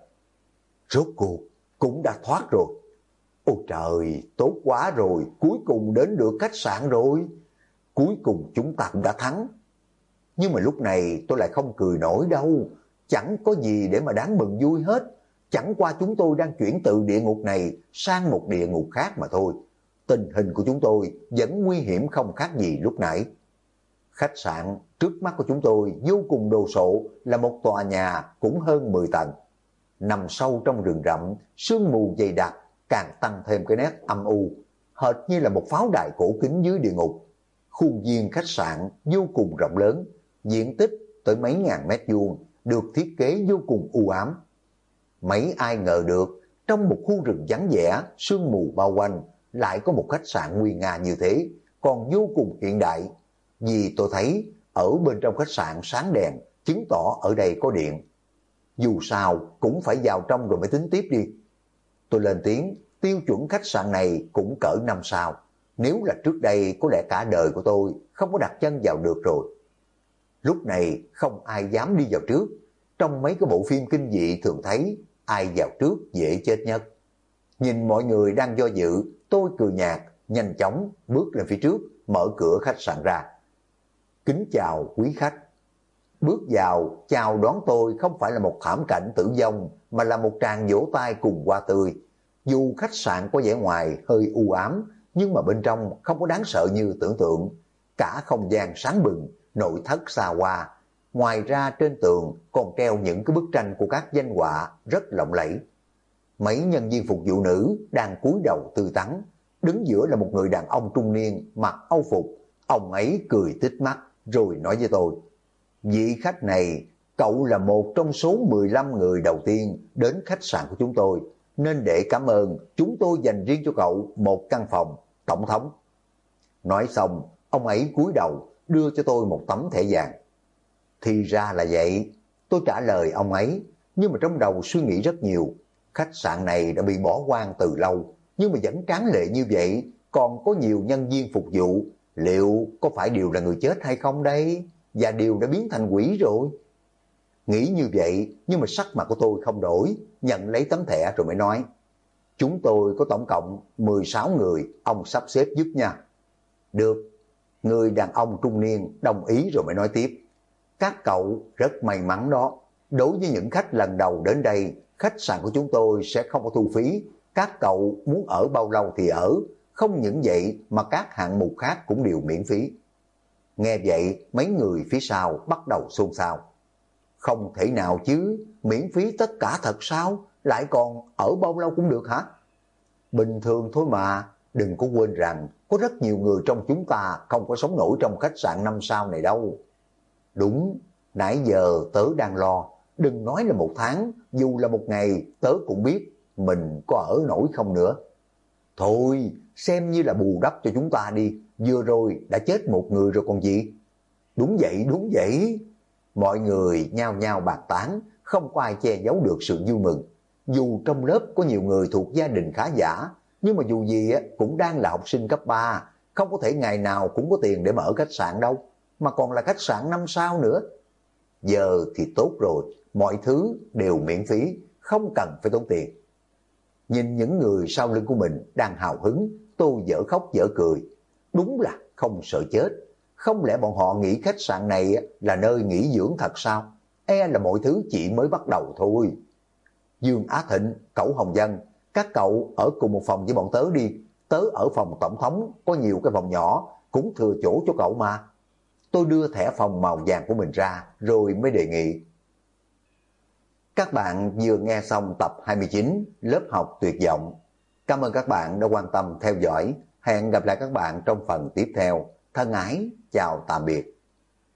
Rốt cuộc cũng đã thoát rồi. Ôi trời, tốt quá rồi, cuối cùng đến được khách sạn rồi. Cuối cùng chúng ta cũng đã thắng. Nhưng mà lúc này tôi lại không cười nổi đâu. Chẳng có gì để mà đáng mừng vui hết. Chẳng qua chúng tôi đang chuyển từ địa ngục này sang một địa ngục khác mà thôi. Tình hình của chúng tôi vẫn nguy hiểm không khác gì lúc nãy. Khách sạn trước mắt của chúng tôi vô cùng đồ sộ, là một tòa nhà cũng hơn 10 tầng. Nằm sâu trong rừng rậm, sương mù dày đặc càng tăng thêm cái nét âm u, hệt như là một pháo đài cổ kính dưới địa ngục. Khuôn viên khách sạn vô cùng rộng lớn, diện tích tới mấy ngàn mét vuông, được thiết kế vô cùng u ám. Mấy ai ngờ được, trong một khu rừng vắng vẻ, sương mù bao quanh, lại có một khách sạn nguy nga như thế, còn vô cùng hiện đại. Vì tôi thấy ở bên trong khách sạn sáng đèn, chứng tỏ ở đây có điện. Dù sao cũng phải vào trong rồi mới tính tiếp đi. Tôi lên tiếng, tiêu chuẩn khách sạn này cũng cỡ 5 sao. Nếu là trước đây có lẽ cả đời của tôi không có đặt chân vào được rồi. Lúc này không ai dám đi vào trước. Trong mấy cái bộ phim kinh dị thường thấy ai vào trước dễ chết nhất. Nhìn mọi người đang do dự, tôi cười nhạt, nhanh chóng bước lên phía trước, mở cửa khách sạn ra. Kính chào quý khách. Bước vào, chào đón tôi không phải là một thảm cảnh tử vong, mà là một tràng vỗ tay cùng hoa tươi. Dù khách sạn có vẻ ngoài hơi u ám, nhưng mà bên trong không có đáng sợ như tưởng tượng. Cả không gian sáng bừng, nội thất xa hoa. Ngoài ra trên tường còn treo những cái bức tranh của các danh họa rất lộng lẫy. Mấy nhân viên phục vụ nữ đang cúi đầu tươi tắn. Đứng giữa là một người đàn ông trung niên mặc âu phục. Ông ấy cười tít mắt rồi nói với tôi: vị khách này, cậu là một trong số 15 người đầu tiên đến khách sạn của chúng tôi, nên để cảm ơn, chúng tôi dành riêng cho cậu một căn phòng, tổng thống. Nói xong, ông ấy cúi đầu đưa cho tôi một tấm thẻ vàng. Thì ra là vậy, tôi trả lời ông ấy, nhưng mà trong đầu suy nghĩ rất nhiều. Khách sạn này đã bị bỏ hoang từ lâu, nhưng mà vẫn tráng lệ như vậy, còn có nhiều nhân viên phục vụ, liệu có phải đều là người chết hay không đây? Và đều đã biến thành quỷ rồi. Nghĩ như vậy, nhưng mà sắc mặt của tôi không đổi, nhận lấy tấm thẻ rồi mới nói: chúng tôi có tổng cộng 16 người, ông sắp xếp giúp nha. Được. Người đàn ông trung niên đồng ý rồi mới nói tiếp: các cậu rất may mắn đó. Đối với những khách lần đầu đến đây, khách sạn của chúng tôi sẽ không có thu phí. Các cậu muốn ở bao lâu thì ở. Không những vậy mà các hạng mục khác cũng đều miễn phí. Nghe vậy, mấy người phía sau bắt đầu xôn xao. Không thể nào chứ, miễn phí tất cả thật sao? Lại còn ở bao lâu cũng được hả? Bình thường thôi mà, đừng có quên rằng có rất nhiều người trong chúng ta không có sống nổi trong khách sạn 5 sao này đâu. Đúng, nãy giờ tớ đang lo, đừng nói là 1 tháng, dù là 1 ngày tớ cũng biết mình có ở nổi không nữa. Thôi, xem như là bù đắp cho chúng ta đi, vừa rồi đã chết 1 người rồi còn gì. Đúng vậy, đúng vậy. Mọi người nhao nhao bàn tán, không có ai che giấu được sự vui mừng. Dù trong lớp có nhiều người thuộc gia đình khá giả, nhưng mà dù gì cũng đang là học sinh cấp 3, không có thể ngày nào cũng có tiền để mở khách sạn đâu, mà còn là khách sạn 5 sao nữa. Giờ thì tốt rồi, mọi thứ đều miễn phí, không cần phải tốn tiền. Nhìn những người sau lưng của mình đang hào hứng, tôi dở khóc dở cười. Đúng là không sợ chết. Không lẽ bọn họ nghĩ khách sạn này là nơi nghỉ dưỡng thật sao? E là mọi thứ chỉ mới bắt đầu thôi. Dương Á Thịnh, Cẩu Hồng Dân, các cậu ở cùng một phòng với bọn tớ đi. Tớ ở phòng tổng thống, có nhiều cái phòng nhỏ, cũng thừa chỗ cho cậu mà. Tôi đưa thẻ phòng màu vàng của mình ra, rồi mới đề nghị. Các bạn vừa nghe xong tập 29 lớp học tuyệt vọng. Cảm ơn các bạn đã quan tâm theo dõi. Hẹn gặp lại các bạn trong phần tiếp theo. Thân ái, chào tạm biệt.